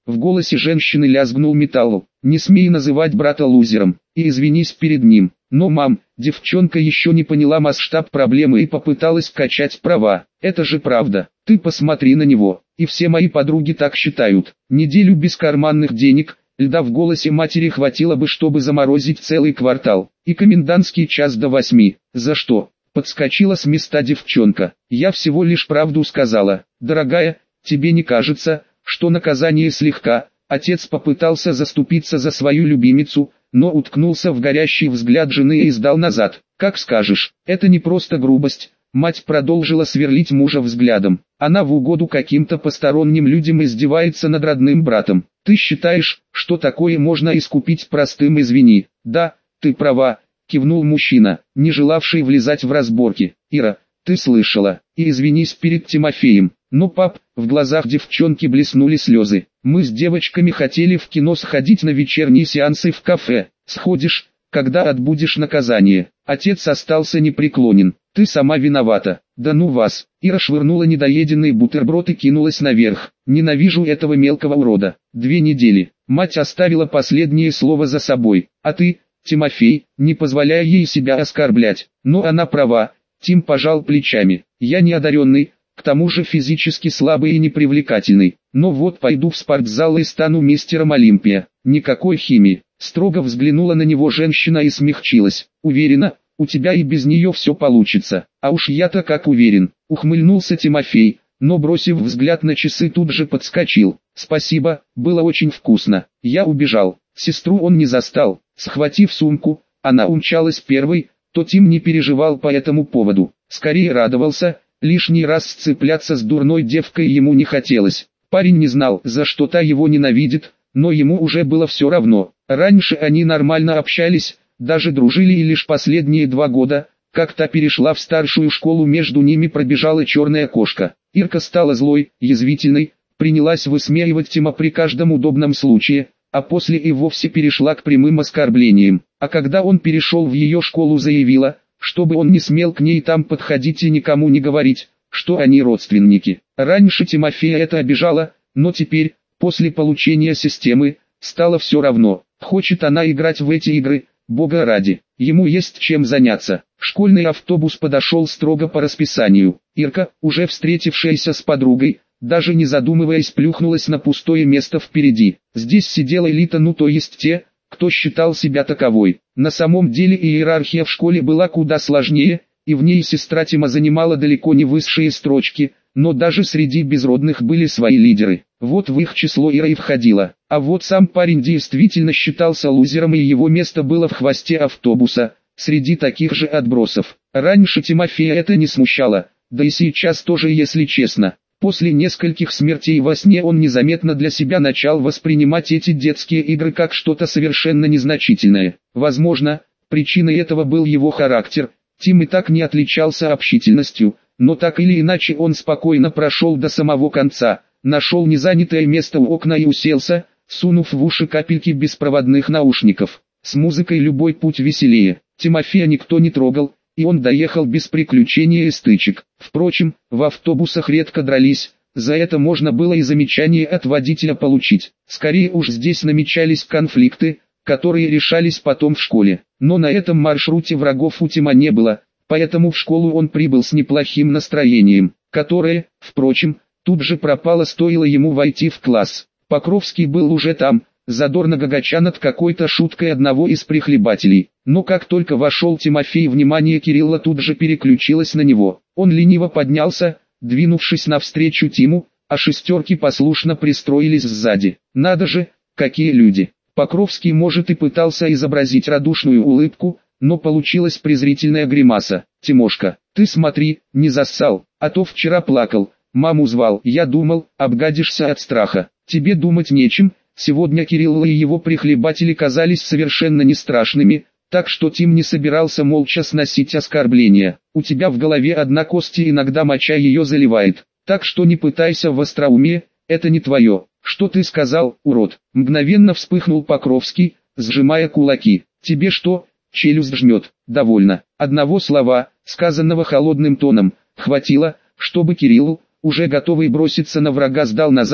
В голосе женщины лязгнул металл. «Не смей называть брата лузером, и извинись перед ним». Но, мам, девчонка еще не поняла масштаб проблемы и попыталась качать права. «Это же правда, ты посмотри на него, и все мои подруги так считают. Неделю без карманных денег, льда в голосе матери хватило бы, чтобы заморозить целый квартал. И комендантский час до восьми. За что?» Подскочила с места девчонка. «Я всего лишь правду сказала. Дорогая, тебе не кажется, что наказание слегка?» Отец попытался заступиться за свою любимицу, но уткнулся в горящий взгляд жены и сдал назад. «Как скажешь, это не просто грубость». Мать продолжила сверлить мужа взглядом. «Она в угоду каким-то посторонним людям издевается над родным братом. Ты считаешь, что такое можно искупить простым «извини»?» «Да, ты права», кивнул мужчина, не желавший влезать в разборки. «Ира, ты слышала, и извинись перед Тимофеем». «Но, пап», в глазах девчонки блеснули слезы. «Мы с девочками хотели в кино сходить на вечерние сеансы в кафе. Сходишь, когда отбудешь наказание». Отец остался непреклонен. «Ты сама виновата». «Да ну вас». Ира швырнула недоеденный бутерброд и кинулась наверх. «Ненавижу этого мелкого урода». Две недели. Мать оставила последнее слово за собой. «А ты, Тимофей, не позволяя ей себя оскорблять». Но она права. Тим пожал плечами. «Я не одаренный, к тому же физически слабый и непривлекательный. Но вот пойду в спортзал и стану мистером Олимпия». «Никакой химии». Строго взглянула на него женщина и смягчилась. «Уверена, у тебя и без нее все получится». «А уж я-то как уверен», ухмыльнулся Тимофей, но бросив взгляд на часы тут же подскочил. «Спасибо, было очень вкусно». Я убежал. Сестру он не застал. Схватив сумку, она умчалась первой, то Тим не переживал по этому поводу. Скорее радовался, лишний раз сцепляться с дурной девкой ему не хотелось. Парень не знал, за что та его ненавидит, но ему уже было все равно. Раньше они нормально общались, даже дружили, и лишь последние два года, как та перешла в старшую школу, между ними пробежала черная кошка. Ирка стала злой, язвительной, принялась высмеивать Тима при каждом удобном случае, а после и вовсе перешла к прямым оскорблениям. А когда он перешел в ее школу, заявила, чтобы он не смел к ней там подходить и никому не говорить, что они родственники. Раньше Тимофея это обижало, но теперь, после получения системы, стало все равно. Хочет она играть в эти игры, бога ради, ему есть чем заняться. Школьный автобус подошел строго по расписанию. Ирка, уже встретившаяся с подругой, даже не задумываясь, плюхнулась на пустое место впереди. Здесь сидела элита, ну то есть те, кто считал себя таковой. На самом деле иерархия в школе была куда сложнее, и в ней сестра Тима занимала далеко не высшие строчки, но даже среди безродных были свои лидеры. Вот в их число Ира и входила. А вот сам парень действительно считался лузером, и его место было в хвосте автобуса, среди таких же отбросов. Раньше Тимофея это не смущало, да и сейчас тоже, если честно. После нескольких смертей во сне он незаметно для себя начал воспринимать эти детские игры как что-то совершенно незначительное. Возможно, причиной этого был его характер. Тим и так не отличался общительностью, но так или иначе он спокойно прошел до самого конца, нашел незанятое место у окна и уселся, сунув в уши капельки беспроводных наушников. С музыкой любой путь веселее. Тимофея никто не трогал, и он доехал без приключений и стычек. Впрочем, в автобусах редко дрались, за это можно было и замечание от водителя получить. Скорее уж здесь намечались конфликты, которые решались потом в школе. Но на этом маршруте врагов у Тима не было, поэтому в школу он прибыл с неплохим настроением, которое, впрочем, тут же пропало, стоило ему войти в класс. Покровский был уже там, задорно гагача над какой-то шуткой одного из прихлебателей. Но как только вошел Тимофей, внимание Кирилла тут же переключилось на него. Он лениво поднялся, двинувшись навстречу Тиму, а шестерки послушно пристроились сзади. Надо же, какие люди! Покровский, может, и пытался изобразить радушную улыбку, но получилась презрительная гримаса. «Тимошка, ты смотри, не зассал, а то вчера плакал, маму звал, я думал, обгадишься от страха». «Тебе думать нечем». Сегодня Кирилл и его прихлебатели казались совершенно не страшными, так что Тим не собирался молча сносить оскорбления. «У тебя в голове одна кость, и иногда моча ее заливает, так что не пытайся в остроумие, это не твое». «Что ты сказал, урод?» Мгновенно вспыхнул Покровский, сжимая кулаки. «Тебе что, челюсть жмет?» «Довольно». Одного слова, сказанного холодным тоном, хватило, чтобы Кирилл, уже готовый броситься на врага, сдал назад,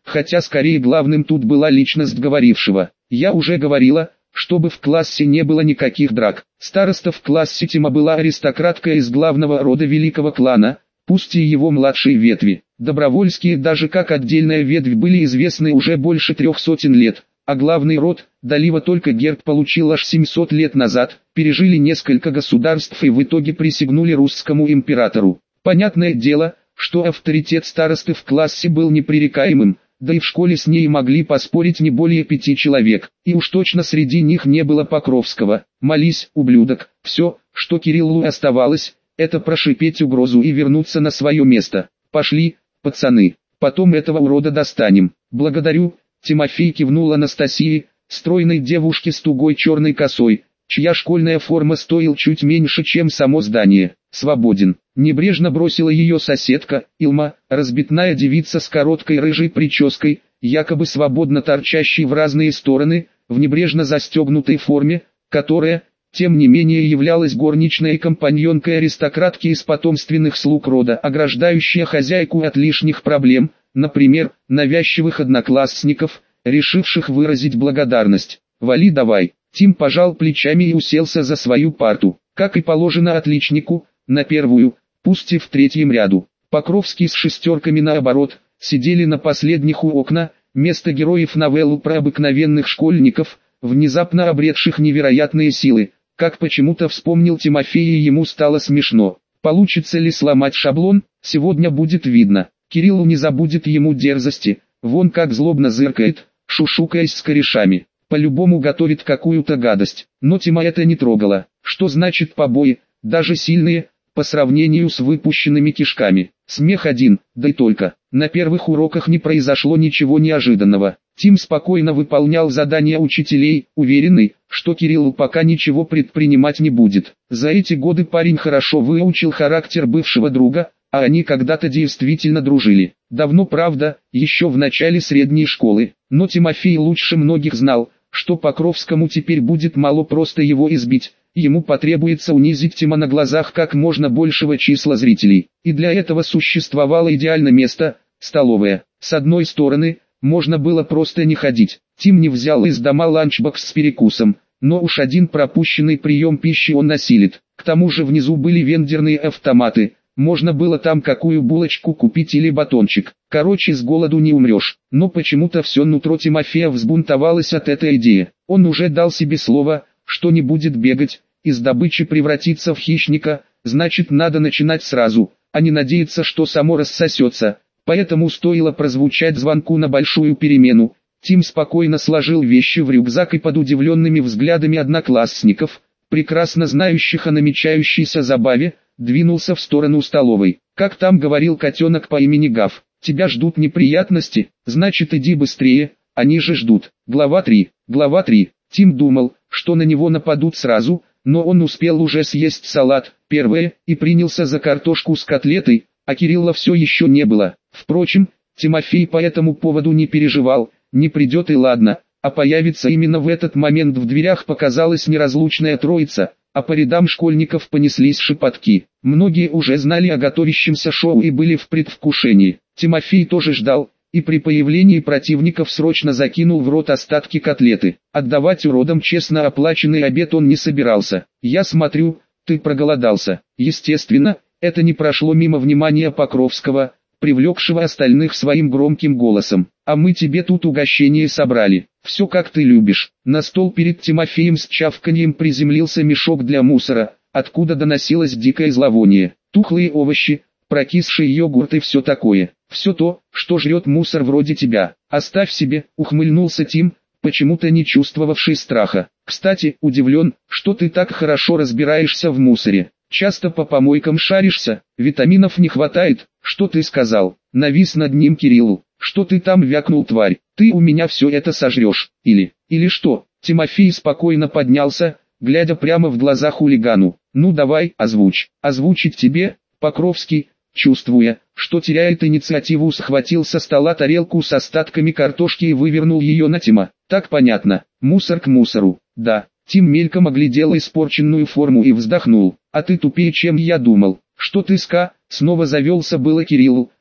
хотя скорее главным тут была личность говорившего. Я уже говорила, чтобы в классе не было никаких драк. Староста в классе Тима была аристократка из главного рода великого клана, пусть и его младшей ветви. Добровольские даже как отдельная ветвь были известны уже больше трех сотен лет, а главный род, Далива только герб получил аж семьсот лет назад, пережили несколько государств и в итоге присягнули русскому императору. Понятное дело, что авторитет старосты в классе был непререкаемым, да и в школе с ней могли поспорить не более пяти человек, и уж точно среди них не было Покровского. «Молись, ублюдок!» Все, что Кириллу оставалось, это прошипеть угрозу и вернуться на свое место. «Пошли, пацаны, потом этого урода достанем». «Благодарю», Тимофей кивнул Анастасии, стройной девушке с тугой черной косой, чья школьная форма стоила чуть меньше, чем само здание. «Свободен», небрежно бросила ее соседка, Илма, разбитная девица с короткой рыжей прической, якобы свободно торчащей в разные стороны, в небрежно застегнутой форме, которая, тем не менее, являлась горничной компаньонкой аристократки из потомственных слуг рода, ограждающая хозяйку от лишних проблем, например, навязчивых одноклассников, решивших выразить благодарность. «Вали давай». Тим пожал плечами и уселся за свою парту, как и положено отличнику, на первую, пусть и в третьем ряду. Покровский с шестерками наоборот, сидели на последних у окна, место героев новеллу про обыкновенных школьников, внезапно обретших невероятные силы. Как почему-то вспомнил Тимофей, и ему стало смешно. Получится ли сломать шаблон, сегодня будет видно. Кириллу не забудет ему дерзости, вон как злобно зыркает, шушукаясь с корешами. По-любому готовит какую-то гадость, но Тима это не трогало. Что значит побои, даже сильные, по сравнению с выпущенными кишками? Смех один, да и только. На первых уроках не произошло ничего неожиданного. Тим спокойно выполнял задания учителей, уверенный, что Кирилл пока ничего предпринимать не будет. За эти годы парень хорошо выучил характер бывшего друга, а они когда-то действительно дружили. Давно, правда, еще в начале средней школы, но Тимофей лучше многих знал, что Покровскому теперь будет мало просто его избить, ему потребуется унизить Тима на глазах как можно большего числа зрителей. И для этого существовало идеальное место – столовая. С одной стороны, можно было просто не ходить. Тим не взял из дома ланчбокс с перекусом, но уж один пропущенный прием пищи он насилит. К тому же внизу были вендорные автоматы, можно было там какую булочку купить или батончик. Короче, с голоду не умрешь. Но почему-то все нутро Тимофея взбунтовалось от этой идеи. Он уже дал себе слово, что не будет бегать, из добычи превратиться в хищника, значит надо начинать сразу, а не надеяться, что само рассосется. Поэтому стоило прозвучать звонку на большую перемену, Тим спокойно сложил вещи в рюкзак и под удивленными взглядами одноклассников, прекрасно знающих о намечающейся забаве, двинулся в сторону столовой. Как там говорил котенок по имени Гав, тебя ждут неприятности, значит иди быстрее, они же ждут. Глава три. Глава три. Тим думал, что на него нападут сразу, но он успел уже съесть салат, первое, и принялся за картошку с котлетой, а Кирилла все еще не было. Впрочем, Тимофей по этому поводу не переживал, не придет и ладно, а появится именно в этот момент. В дверях показалась неразлучная троица, а по рядам школьников понеслись шепотки. Многие уже знали о готовящемся шоу и были в предвкушении. Тимофей тоже ждал, и при появлении противников срочно закинул в рот остатки котлеты. Отдавать уродам честно оплаченный обед он не собирался. «Я смотрю, ты проголодался». Естественно, это не прошло мимо внимания Покровского, привлекшего остальных своим громким голосом. «А мы тебе тут угощение собрали. Все как ты любишь». На стол перед Тимофеем с чавканьем приземлился мешок для мусора, откуда доносилось дикое зловоние. Тухлые овощи, прокисший йогурт и все такое. Все то, что жрет мусор вроде тебя. «Оставь себе», ухмыльнулся Тим, почему-то не чувствовавший страха. «Кстати, удивлен, что ты так хорошо разбираешься в мусоре. Часто по помойкам шаришься, витаминов не хватает». «Что ты сказал?» Навис над ним Кирилл. «Что ты там вякнул, тварь? Ты у меня все это сожрешь, или, или что?» Тимофей спокойно поднялся, глядя прямо в глаза хулигану. «Ну давай, озвучь». «Озвучить тебе?» Покровский, чувствуя, что теряет инициативу, схватил со стола тарелку с остатками картошки и вывернул ее на Тима. «Так понятно, мусор к мусору». «Да». Тим мельком оглядел испорченную форму и вздохнул. «А ты тупее, чем я думал». «Что ты, ска?» Снова завелся было Кирилл,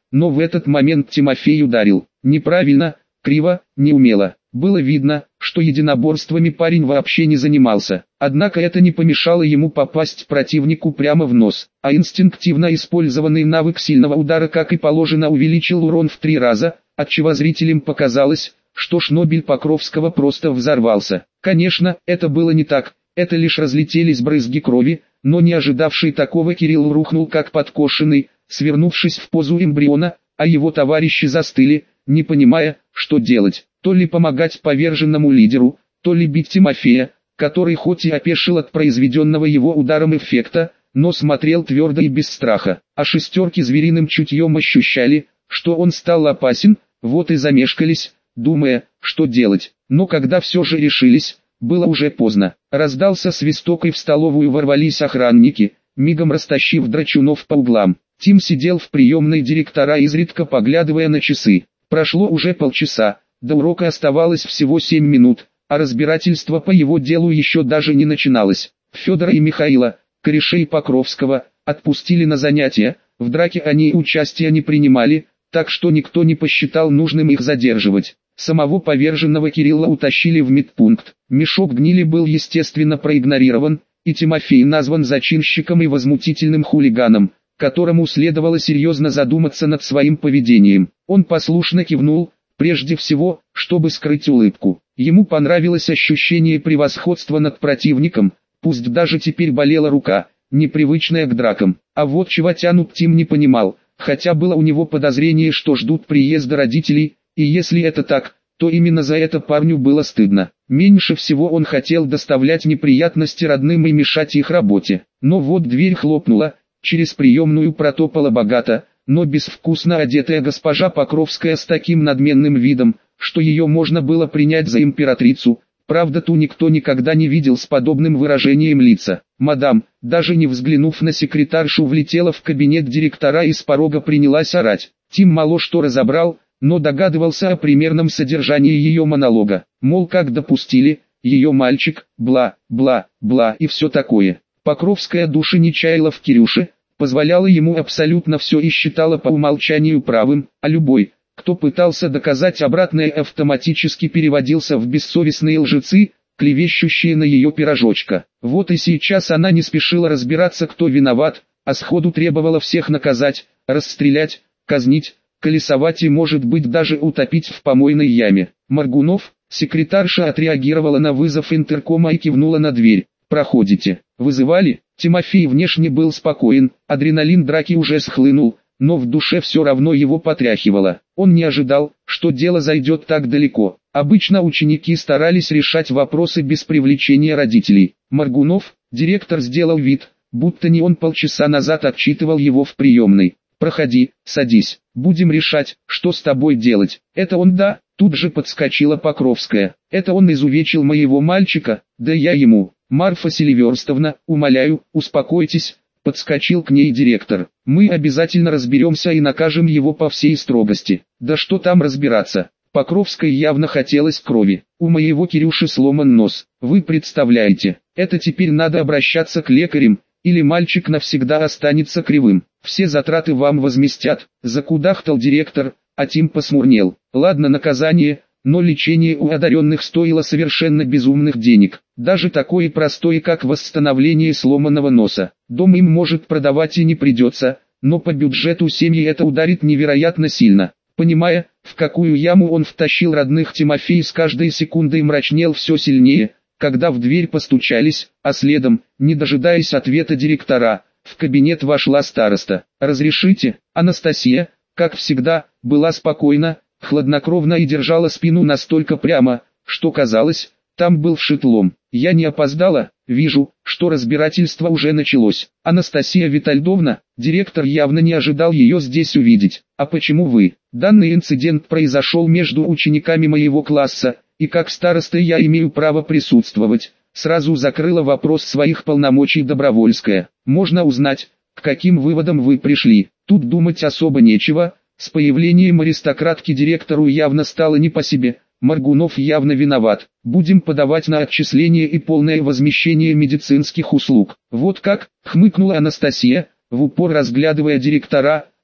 но в этот момент Тимофей ударил. Неправильно, криво, неумело. Было видно, что единоборствами парень вообще не занимался. Однако это не помешало ему попасть противнику прямо в нос, а инстинктивно использованный навык сильного удара, как и положено, увеличил урон в три раза, отчего зрителям показалось, что шнобель Покровского просто взорвался. Конечно, это было не так, это лишь разлетелись брызги крови, но не ожидавший такого Кирилл рухнул как подкошенный, свернувшись в позу эмбриона, а его товарищи застыли, не понимая, что делать. То ли помогать поверженному лидеру, то ли бить Тимофея, который хоть и опешил от произведенного его ударом эффекта, но смотрел твердо и без страха. А шестерки звериным чутьем ощущали, что он стал опасен, вот и замешкались, думая, что делать. Но когда все же решились, было уже поздно. Раздался свисток, и в столовую ворвались охранники, мигом растащив драчунов по углам. Тим сидел в приемной директора, изредка поглядывая на часы. Прошло уже полчаса, до урока оставалось всего семь минут, а разбирательство по его делу еще даже не начиналось. Федора и Михаила, корешей Покровского, отпустили на занятия, в драке они участия не принимали, так что никто не посчитал нужным их задерживать. Самого поверженного Кирилла утащили в медпункт. Мешок гнили был естественно проигнорирован, и Тимофей назван зачинщиком и возмутительным хулиганом, которому следовало серьезно задуматься над своим поведением. Он послушно кивнул, прежде всего, чтобы скрыть улыбку. Ему понравилось ощущение превосходства над противником, пусть даже теперь болела рука, непривычная к дракам. А вот чего тянут, Тим не понимал, хотя было у него подозрение, что ждут приезда родителей, и если это так, то именно за это парню было стыдно. Меньше всего он хотел доставлять неприятности родным и мешать их работе. Но вот дверь хлопнула, через приемную протопала богато, но безвкусно одетая госпожа Покровская с таким надменным видом, что ее можно было принять за императрицу. Правда, ту никто никогда не видел с подобным выражением лица. Мадам, даже не взглянув на секретаршу, влетела в кабинет директора и с порога принялась орать. Тим мало что разобрал, но догадывался о примерном содержании ее монолога. Мол, как допустили, ее мальчик, бла, бла, бла и все такое. Покровская души не чаяла в Кирюше, позволяла ему абсолютно все и считала по умолчанию правым, а любой, кто пытался доказать обратное, автоматически переводился в бессовестные лжецы, клевещущие на ее пирожочка. Вот и сейчас она не спешила разбираться, кто виноват, а сходу требовала всех наказать, расстрелять, казнить, колесовать и, может быть, даже утопить в помойной яме. Моргунов, секретарша, отреагировала на вызов интеркома и кивнула на дверь. «Проходите». «Вызывали?» Тимофей внешне был спокоен, адреналин драки уже схлынул, но в душе все равно его потряхивало. Он не ожидал, что дело зайдет так далеко. Обычно ученики старались решать вопросы без привлечения родителей. Моргунов, директор, сделал вид, будто не он полчаса назад отчитывал его в приемной. «Проходи, садись, будем решать, что с тобой делать». «Это он, да?» Тут же подскочила Покровская. «Это он изувечил моего мальчика, да я ему». «Марфа Селиверстовна, умоляю, успокойтесь», подскочил к ней директор. «Мы обязательно разберемся и накажем его по всей строгости». «Да что там разбираться?» Покровской явно хотелось крови. «У моего Кирюши сломан нос. Вы представляете, это теперь надо обращаться к лекарям, или мальчик навсегда останется кривым. Все затраты вам возместят», закудахтал директор, а Тим посмурнел. «Ладно, наказание, но лечение у одаренных стоило совершенно безумных денег. Даже такое простое, как восстановление сломанного носа. Дом им, может, продавать и не придется, но по бюджету семьи это ударит невероятно сильно». Понимая, в какую яму он втащил родных, Тимофей с каждой секундой мрачнел все сильнее, когда в дверь постучались, а следом, не дожидаясь ответа директора, в кабинет вошла староста. «Разрешите?» Анастасия, как всегда, была спокойна, хладнокровна и держала спину настолько прямо, что казалось, там был вшит лом. «Я не опоздала, вижу, что разбирательство уже началось». «Анастасия Витальдовна», директор явно не ожидал ее здесь увидеть. «А почему вы?» «Данный инцидент произошел между учениками моего класса, и как староста я имею право присутствовать». Сразу закрыла вопрос своих полномочий Добровольская. «Можно узнать, к каким выводам вы пришли?» Тут думать особо нечего. С появлением аристократки директору явно стало не по себе. Моргунов явно виноват. Будем подавать на отчисление и полное возмещение медицинских услуг. «Вот как?» — хмыкнула Анастасия, в упор разглядывая директора,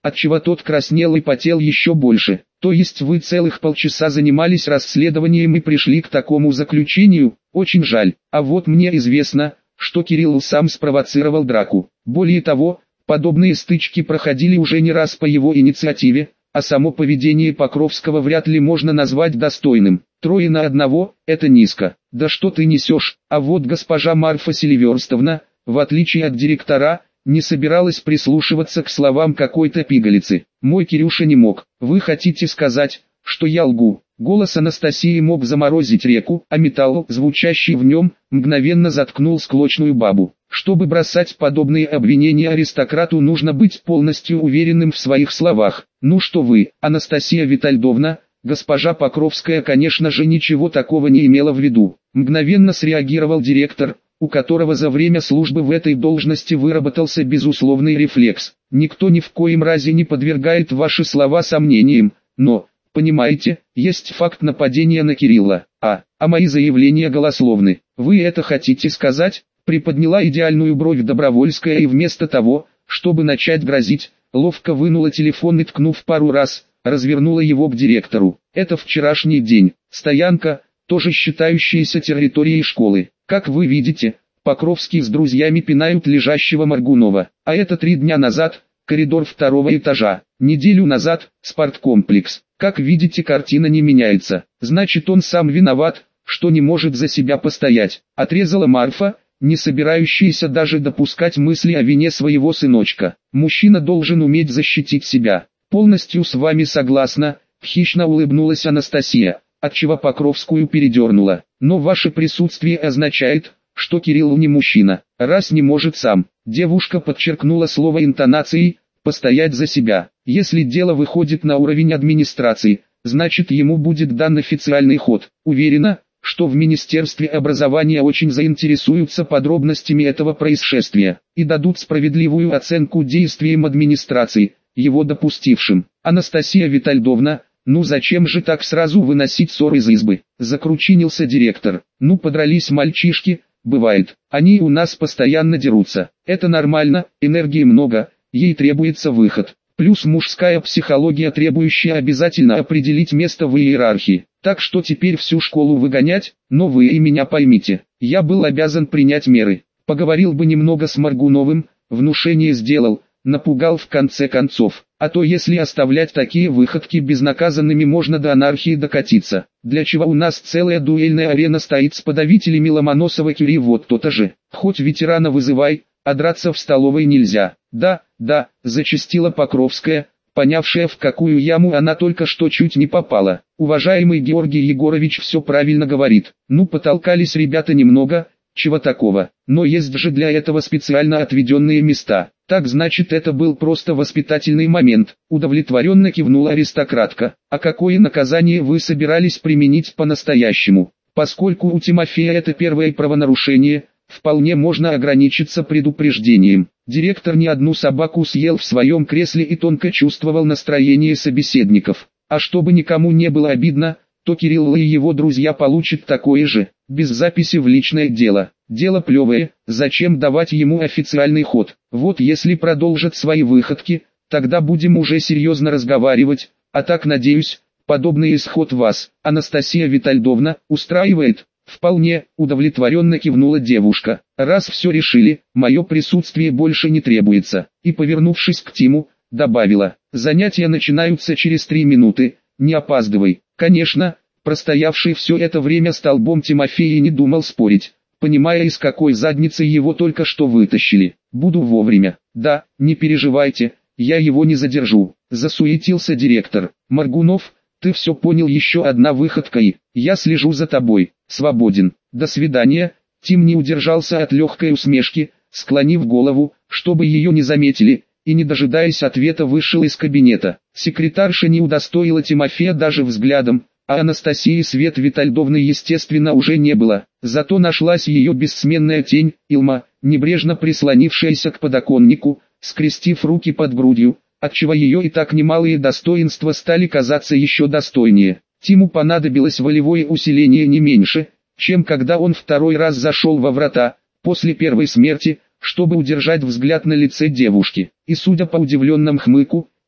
отчего тот краснел и потел еще больше. То есть вы целых полчаса занимались расследованием и пришли к такому заключению? Очень жаль. А вот мне известно, что Кирилл сам спровоцировал драку. Более того, подобные стычки проходили уже не раз по его инициативе, а само поведение Покровского вряд ли можно назвать достойным. Трое на одного – это низко. Да что ты несешь? А вот госпожа Марфа Селиверстовна, в отличие от директора, не собиралась прислушиваться к словам какой-то пигалицы. Мой Кирюша не мог. Вы хотите сказать, что я лгу? Голос Анастасии мог заморозить реку, а металл, звучащий в нем, мгновенно заткнул склочную бабу. Чтобы бросать подобные обвинения аристократу, нужно быть полностью уверенным в своих словах. Ну что вы, Анастасия Витальдовна, госпожа Покровская, конечно же, ничего такого не имела в виду. Мгновенно среагировал директор, у которого за время службы в этой должности выработался безусловный рефлекс. Никто ни в коем разе не подвергает ваши слова сомнениям, но, понимаете, есть факт нападения на Кирилла, а, а мои заявления голословны. Вы это хотите сказать? Приподняла идеальную бровь Добровольская и вместо того, чтобы начать грозить, ловко вынула телефон и, ткнув пару раз, развернула его к директору. Это вчерашний день, стоянка, тоже считающаяся территорией школы. Как вы видите, Покровский с друзьями пинают лежащего Моргунова, а это три дня назад, коридор второго этажа, неделю назад, спорткомплекс. Как видите, картина не меняется, значит он сам виноват, что не может за себя постоять, отрезала Марфа, не собирающаяся даже допускать мысли о вине своего сыночка. Мужчина должен уметь защитить себя. Полностью с вами согласна, хищно улыбнулась Анастасия, отчего Покровскую передернула. Но ваше присутствие означает, что Кирилл не мужчина, раз не может сам. Девушка подчеркнула слово интонацией, постоять за себя. Если дело выходит на уровень администрации, значит ему будет дан официальный ход. Уверена, что в Министерстве образования очень заинтересуются подробностями этого происшествия и дадут справедливую оценку действиям администрации, его допустившим. Анастасия Витальдовна, ну зачем же так сразу выносить ссор из избы? Закручинился директор. Ну подрались мальчишки, бывает. Они у нас постоянно дерутся. Это нормально, энергии много, ей требуется выход. Плюс мужская психология, требующая обязательно определить место в иерархии. Так что теперь всю школу выгонять, но вы и меня поймите. Я был обязан принять меры. Поговорил бы немного с Моргуновым, внушение сделал, напугал в конце концов. А то если оставлять такие выходки безнаказанными, можно до анархии докатиться. Для чего у нас целая дуэльная арена стоит с подавителями Ломоносова Кюри, вот то-то же. Хоть ветерана вызывай, а драться в столовой нельзя. Да, да, зачастила Покровская, понявшая, в какую яму она только что чуть не попала. Уважаемый Георгий Егорович все правильно говорит. Ну потолкались ребята немного, чего такого. Но есть же для этого специально отведенные места. Так значит, это был просто воспитательный момент. Удовлетворенно кивнула аристократка. А какое наказание вы собирались применить по-настоящему? Поскольку у Тимофея это первое правонарушение, вполне можно ограничиться предупреждением. Директор не одну собаку съел в своем кресле и тонко чувствовал настроение собеседников. А чтобы никому не было обидно, то Кирилл и его друзья получат такое же, без записи в личное дело. Дело плевое, зачем давать ему официальный ход? Вот если продолжат свои выходки, тогда будем уже серьезно разговаривать, а так, надеюсь, подобный исход вас, Анастасия Витальдовна, устраивает? Вполне, удовлетворенно кивнула девушка. Раз все решили, мое присутствие больше не требуется. И, повернувшись к Тиму, добавила: занятия начинаются через три минуты, не опаздывай. Конечно, простоявший все это время столбом Тимофей не думал спорить, понимая, из какой задницы его только что вытащили. Буду вовремя. Да, не переживайте, я его не задержу. Засуетился директор. Моргунов, ты все понял, еще одна выходка и я слежу за тобой. Свободен. До свидания. Тим не удержался от легкой усмешки, склонив голову, чтобы ее не заметили, и, не дожидаясь ответа, вышел из кабинета. Секретарша не удостоила Тимофея даже взглядом, а Анастасии Свет Витальдовны естественно уже не было. Зато нашлась ее бессменная тень, Илма, небрежно прислонившаяся к подоконнику, скрестив руки под грудью, отчего ее и так немалые достоинства стали казаться еще достойнее. Тиму понадобилось волевое усиление не меньше, чем когда он второй раз зашел во врата, после первой смерти, чтобы удержать взгляд на лице девушки. И судя по удивленным хмыку,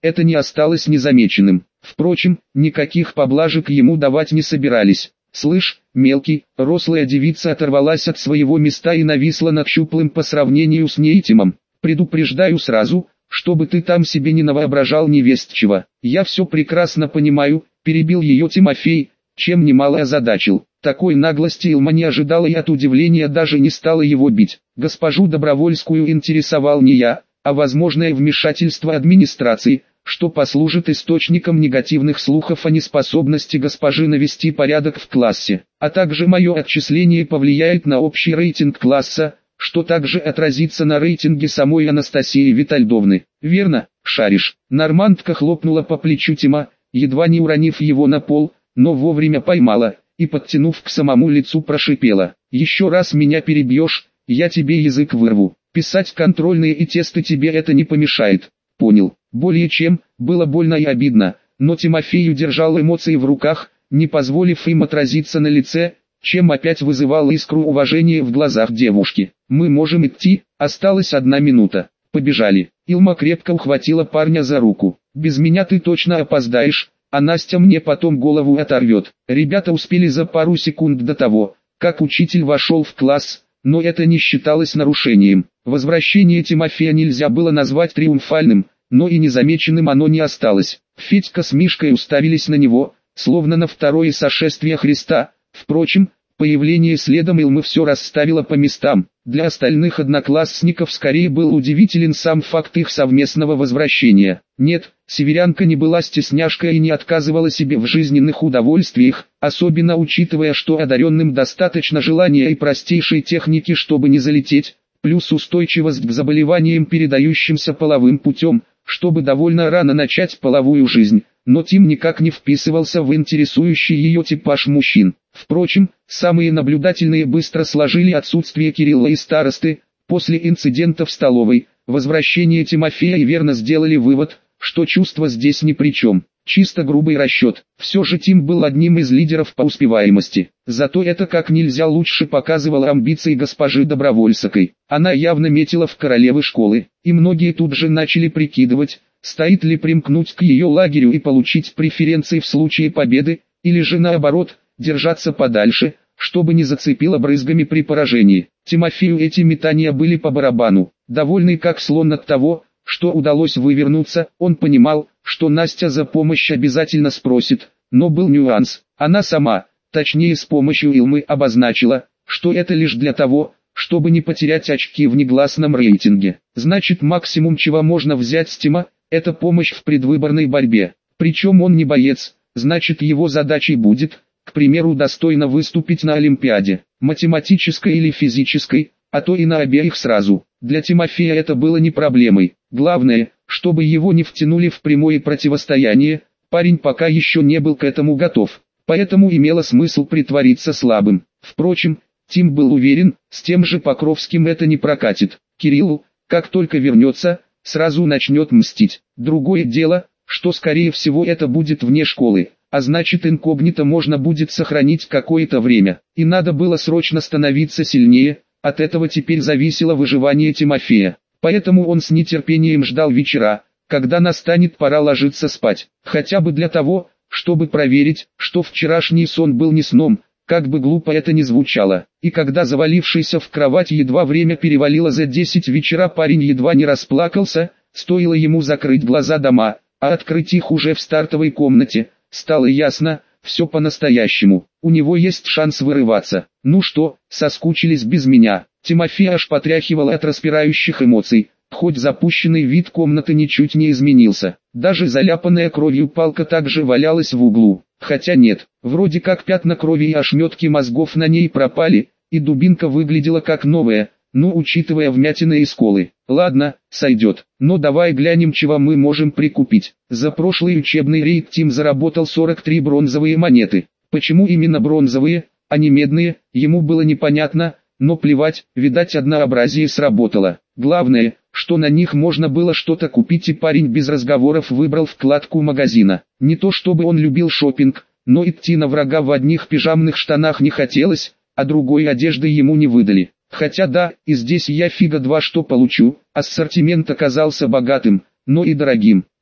это не осталось незамеченным. Впрочем, никаких поблажек ему давать не собирались. «Слышь, мелкий», рослая девица оторвалась от своего места и нависла над щуплым по сравнению с ней Тимом. «Предупреждаю сразу, чтобы ты там себе не навоображал невесть чего. Я все прекрасно понимаю», перебил ее Тимофей, чем немало озадачил. Такой наглости Илма не ожидала и от удивления даже не стала его бить. Госпожу Добровольскую интересовал не я, а возможное вмешательство администрации, что послужит источником негативных слухов о неспособности госпожи навести порядок в классе, а также мое отчисление повлияет на общий рейтинг класса, что также отразится на рейтинге самой Анастасии Витальдовны. Верно, шаришь. Нормандка хлопнула по плечу Тима, едва не уронив его на пол, но вовремя поймала, и подтянув к самому лицу прошипела: «Еще раз меня перебьешь, я тебе язык вырву. Писать контрольные и тесты тебе это не помешает». Понял. Более чем, было больно и обидно, но Тимофей удержал эмоции в руках, не позволив им отразиться на лице, чем опять вызывал искру уважения в глазах девушки. «Мы можем идти, осталась одна минута. Побежали». Илма крепко ухватила парня за руку. «Без меня ты точно опоздаешь, а Настя мне потом голову оторвет». Ребята успели за пару секунд до того, как учитель вошел в класс, но это не считалось нарушением. Возвращение Тимофея нельзя было назвать триумфальным, но и незамеченным оно не осталось. Федька с Мишкой уставились на него, словно на второе сошествие Христа. Впрочем, появление следом Илмы все расставило по местам. Для остальных одноклассников скорее был удивителен сам факт их совместного возвращения. Нет, северянка не была стесняшкой и не отказывала себе в жизненных удовольствиях, особенно учитывая, что одаренным достаточно желания и простейшей техники, чтобы не залететь, плюс устойчивость к заболеваниям, передающимся половым путем, чтобы довольно рано начать половую жизнь. Но Тим никак не вписывался в интересующий ее типаж мужчин. Впрочем, самые наблюдательные быстро сложили отсутствие Кирилла и старосты. После инцидента в столовой, возвращение Тимофея и верно сделали вывод, что чувства здесь ни при чем. Чисто грубый расчет. Все же Тим был одним из лидеров по успеваемости. Зато это как нельзя лучше показывало амбиции госпожи Добровольской. Она явно метила в королевы школы, и многие тут же начали прикидывать, стоит ли примкнуть к ее лагерю и получить преференции в случае победы, или же наоборот, держаться подальше, чтобы не зацепило брызгами при поражении. Тимофею эти метания были по барабану. Довольный как слон от того, что удалось вывернуться, он понимал, что Настя за помощь обязательно спросит, но был нюанс. Она сама, точнее с помощью Илмы, обозначила, что это лишь для того, чтобы не потерять очки в негласном рейтинге. Значит, максимум, чего можно взять с Тима, это помощь в предвыборной борьбе. Причем он не боец, значит его задачей будет, к примеру, достойно выступить на Олимпиаде, математической или физической, а то и на обеих сразу. Для Тимофея это было не проблемой. Главное, чтобы его не втянули в прямое противостояние, парень пока еще не был к этому готов. Поэтому имело смысл притвориться слабым. Впрочем, Тим был уверен, с тем же Покровским это не прокатит. Кириллу, как только вернется, сразу начнет мстить. Другое дело, что скорее всего это будет вне школы, а значит инкогнито можно будет сохранить какое-то время. И надо было срочно становиться сильнее, от этого теперь зависело выживание Тимофея. Поэтому он с нетерпением ждал вечера, когда настанет пора ложиться спать. Хотя бы для того, чтобы проверить, что вчерашний сон был не сном, как бы глупо это ни звучало. И когда завалившийся в кровать едва время перевалило за десять вечера, парень едва не расплакался, стоило ему закрыть глаза дома, а открыть их уже в стартовой комнате. Стало ясно, все по-настоящему, у него есть шанс вырываться. «Ну что, соскучились без меня?» Тимофей аж потряхивал от распирающих эмоций, хоть запущенный вид комнаты ничуть не изменился. Даже заляпанная кровью палка также валялась в углу. Хотя нет, вроде как пятна крови и ошметки мозгов на ней пропали, и дубинка выглядела как новая, ну учитывая вмятины и сколы. Ладно, сойдет, но давай глянем, чего мы можем прикупить. За прошлый учебный рейд Тим заработал сорок три бронзовые монеты. Почему именно бронзовые, а не медные, ему было непонятно, но плевать, видать однообразие сработало. Главное, что на них можно было что-то купить, и парень без разговоров выбрал вкладку магазина. Не то чтобы он любил шопинг, но идти на врага в одних пижамных штанах не хотелось, а другой одежды ему не выдали. Хотя да, и здесь я фига два что получу, ассортимент оказался богатым, но и дорогим.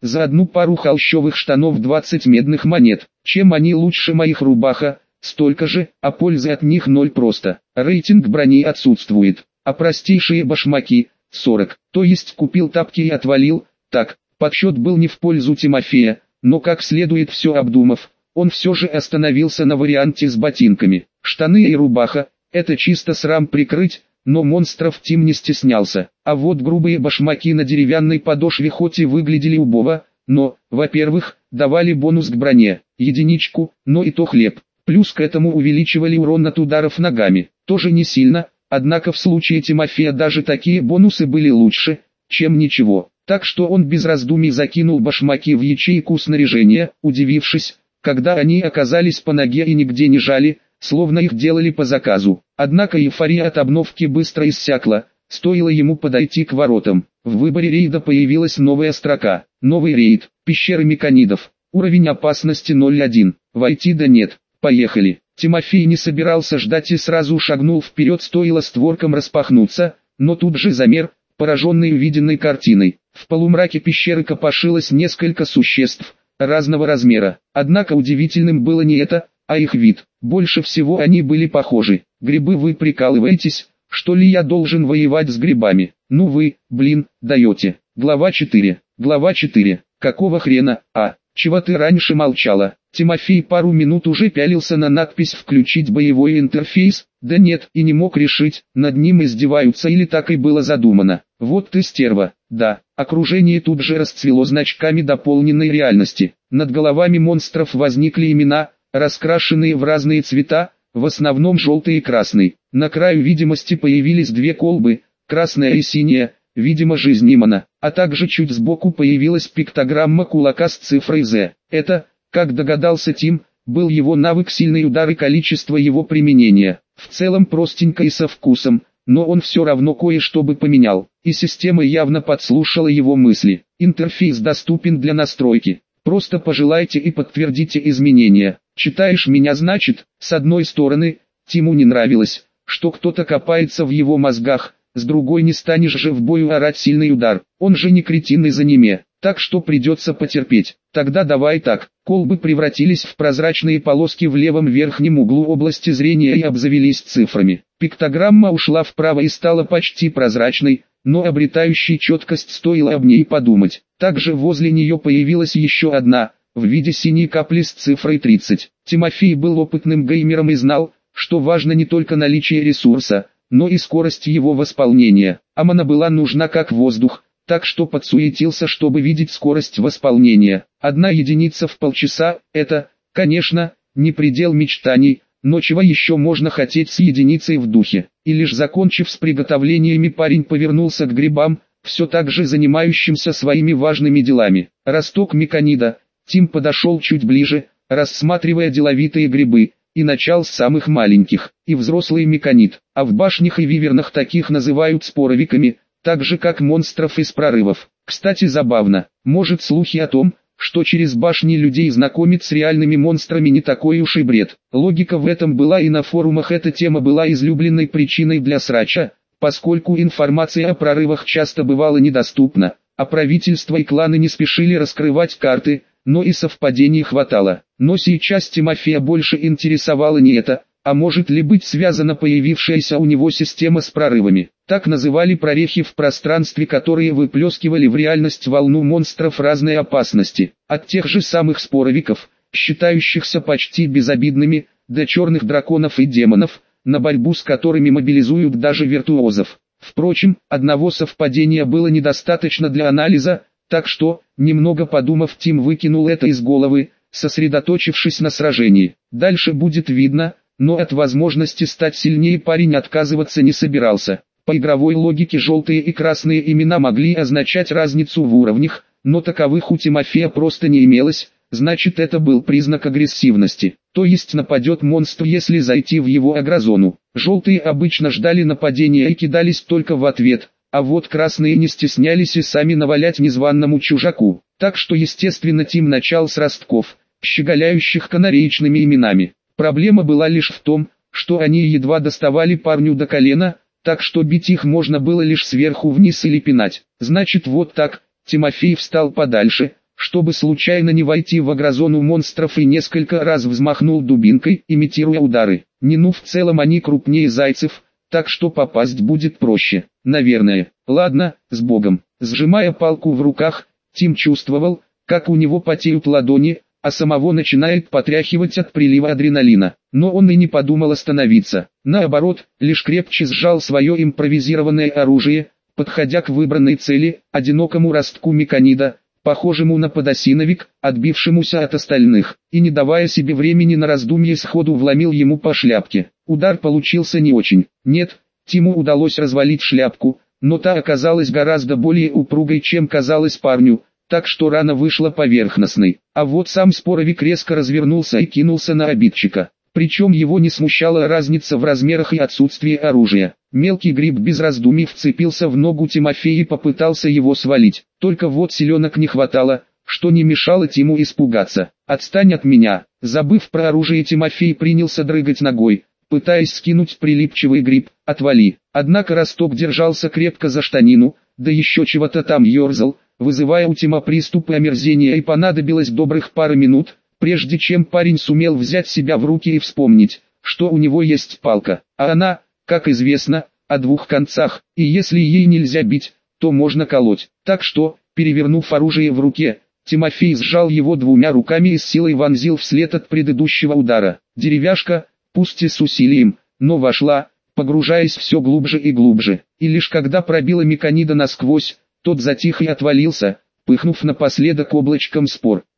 за одну пару холщовых штанов двадцать медных монет. Чем они лучше моих рубаха? Столько же, а пользы от них ноль просто. Рейтинг брони отсутствует, а простейшие башмаки – сорок. То есть купил тапки и отвалил. Так, подсчет был не в пользу Тимофея, но как следует все обдумав, он все же остановился на варианте с ботинками. Штаны и рубаха – это чисто срам прикрыть, но монстров Тим не стеснялся. А вот грубые башмаки на деревянной подошве хоть и выглядели убого, но, во-первых, давали бонус к броне, единичку, но и то хлеб. Плюс к этому увеличивали урон от ударов ногами, тоже не сильно, однако в случае Тимофея даже такие бонусы были лучше, чем ничего. Так что он без раздумий закинул башмаки в ячейку снаряжения, удивившись, когда они оказались по ноге и нигде не жали, словно их делали по заказу. Однако эйфория от обновки быстро иссякла, стоило ему подойти к воротам. В выборе рейда появилась новая строка. Новый рейд, пещеры меканидов, уровень опасности ноль один, войти да нет. Поехали. Тимофей не собирался ждать и сразу шагнул вперед, стоило створкам распахнуться, но тут же замер, пораженный увиденной картиной. В полумраке пещеры копошилось несколько существ разного размера. Однако удивительным было не это, а их вид. Больше всего они были похожи. Грибы, вы прикалываетесь, что ли я должен воевать с грибами? Ну вы, блин, даете. Глава четыре. Глава четыре. Какого хрена, а? Чего ты раньше молчала? Тимофей пару минут уже пялился на надпись «Включить боевой интерфейс», да нет, и не мог решить, над ним издеваются или так и было задумано. Вот ты стерва, да, окружение тут же расцвело значками дополненной реальности. Над головами монстров возникли имена, раскрашенные в разные цвета, в основном желтый и красный. На краю видимости появились две колбы, красная и синяя, видимо жизнь Нимана, а также чуть сбоку появилась пиктограмма кулака с цифрой зет. Это, как догадался Тим, был его навык сильный удар и количество его применения. В целом простенько и со вкусом, но он все равно кое-что бы поменял, и система явно подслушала его мысли. Интерфейс доступен для настройки. Просто пожелайте и подтвердите изменения. Читаешь меня, значит? С одной стороны, Тиму не нравилось, что кто-то копается в его мозгах, с другой не станешь же в бою орать сильный удар, он же не кретин из аниме, так что придется потерпеть. Тогда давай так, колбы превратились в прозрачные полоски в левом верхнем углу области зрения и обзавелись цифрами. Пиктограмма ушла вправо и стала почти прозрачной, но обретающей четкость стоило об ней подумать. Также возле нее появилась еще одна, в виде синей капли с цифрой тридцать. Тимофей был опытным геймером и знал, что важно не только наличие ресурса, но и скорость его восполнения. А мана была нужна как воздух, так что подсуетился, чтобы видеть скорость восполнения. Одна единица в полчаса – это, конечно, не предел мечтаний, но чего еще можно хотеть с единицей в духе. И лишь закончив с приготовлениями, парень повернулся к грибам, все так же занимающимся своими важными делами. Росток меканида. Тим подошел чуть ближе, рассматривая деловитые грибы, и начал с самых маленьких, и взрослый меканид, а в башнях и вивернах таких называют споровиками, так же как монстров из прорывов. Кстати, забавно, может слухи о том, что через башни людей знакомить с реальными монстрами не такой уж и бред. Логика в этом была, и на форумах эта тема была излюбленной причиной для срача, поскольку информация о прорывах часто бывала недоступна, а правительства и кланы не спешили раскрывать карты, но и совпадений хватало. Но сейчас Тимофея больше интересовало не это, а может ли быть связана появившаяся у него система с прорывами. Так называли прорехи в пространстве, которые выплескивали в реальность волну монстров разной опасности. От тех же самых споровиков, считающихся почти безобидными, до черных драконов и демонов, на борьбу с которыми мобилизуют даже виртуозов. Впрочем, одного совпадения было недостаточно для анализа, так что, немного подумав, Тим выкинул это из головы, сосредоточившись на сражении. Дальше будет видно, но от возможности стать сильнее парень отказываться не собирался. По игровой логике желтые и красные имена могли означать разницу в уровнях, но таковых у Тимофея просто не имелось, значит это был признак агрессивности. То есть нападет монстр, если зайти в его агрозону. Желтые обычно ждали нападения и кидались только в ответ, а вот красные не стеснялись и сами навалять незваному чужаку. Так что естественно Тим начал с ростков, щеголяющих канареечными именами. Проблема была лишь в том, что они едва доставали парню до колена, так что бить их можно было лишь сверху вниз или пинать. Значит вот так, Тимофей встал подальше, чтобы случайно не войти в агрозону монстров, и несколько раз взмахнул дубинкой, имитируя удары. Не, ну в целом они крупнее зайцев, так что попасть будет проще, наверное. Ладно, с Богом. Сжимая палку в руках, Тим чувствовал, как у него потеют ладони, а самого начинает потряхивать от прилива адреналина. Но он и не подумал остановиться. Наоборот, лишь крепче сжал свое импровизированное оружие, подходя к выбранной цели, одинокому ростку меканида, похожему на подосиновик, отбившемуся от остальных, и не давая себе времени на раздумье, сходу вломил ему по шляпке. Удар получился не очень. Нет, Тиму удалось развалить шляпку, но та оказалась гораздо более упругой, чем казалось парню, так что рана вышла поверхностной. А вот сам споровик резко развернулся и кинулся на обидчика. Причем его не смущала разница в размерах и отсутствие оружия. Мелкий гриб без раздумий вцепился в ногу Тимофея и попытался его свалить. Только вот силенок не хватало, что не мешало Тиму испугаться. «Отстань от меня!» Забыв про оружие, Тимофей принялся дрыгать ногой, пытаясь скинуть прилипчивый гриб. «Отвали!» Однако росток держался крепко за штанину, да еще чего-то там ерзал, вызывая у Тима приступы омерзения, и понадобилось добрых пара минут, прежде чем парень сумел взять себя в руки и вспомнить, что у него есть палка, а она, как известно, о двух концах, и если ей нельзя бить, то можно колоть. Так что, перевернув оружие в руке, Тимофей сжал его двумя руками и с силой вонзил вслед от предыдущего удара. Деревяшка, пусть и с усилием, но вошла, погружаясь все глубже и глубже, и лишь когда пробила меканида насквозь, тот затих и отвалился, пыхнув напоследок облачком спор.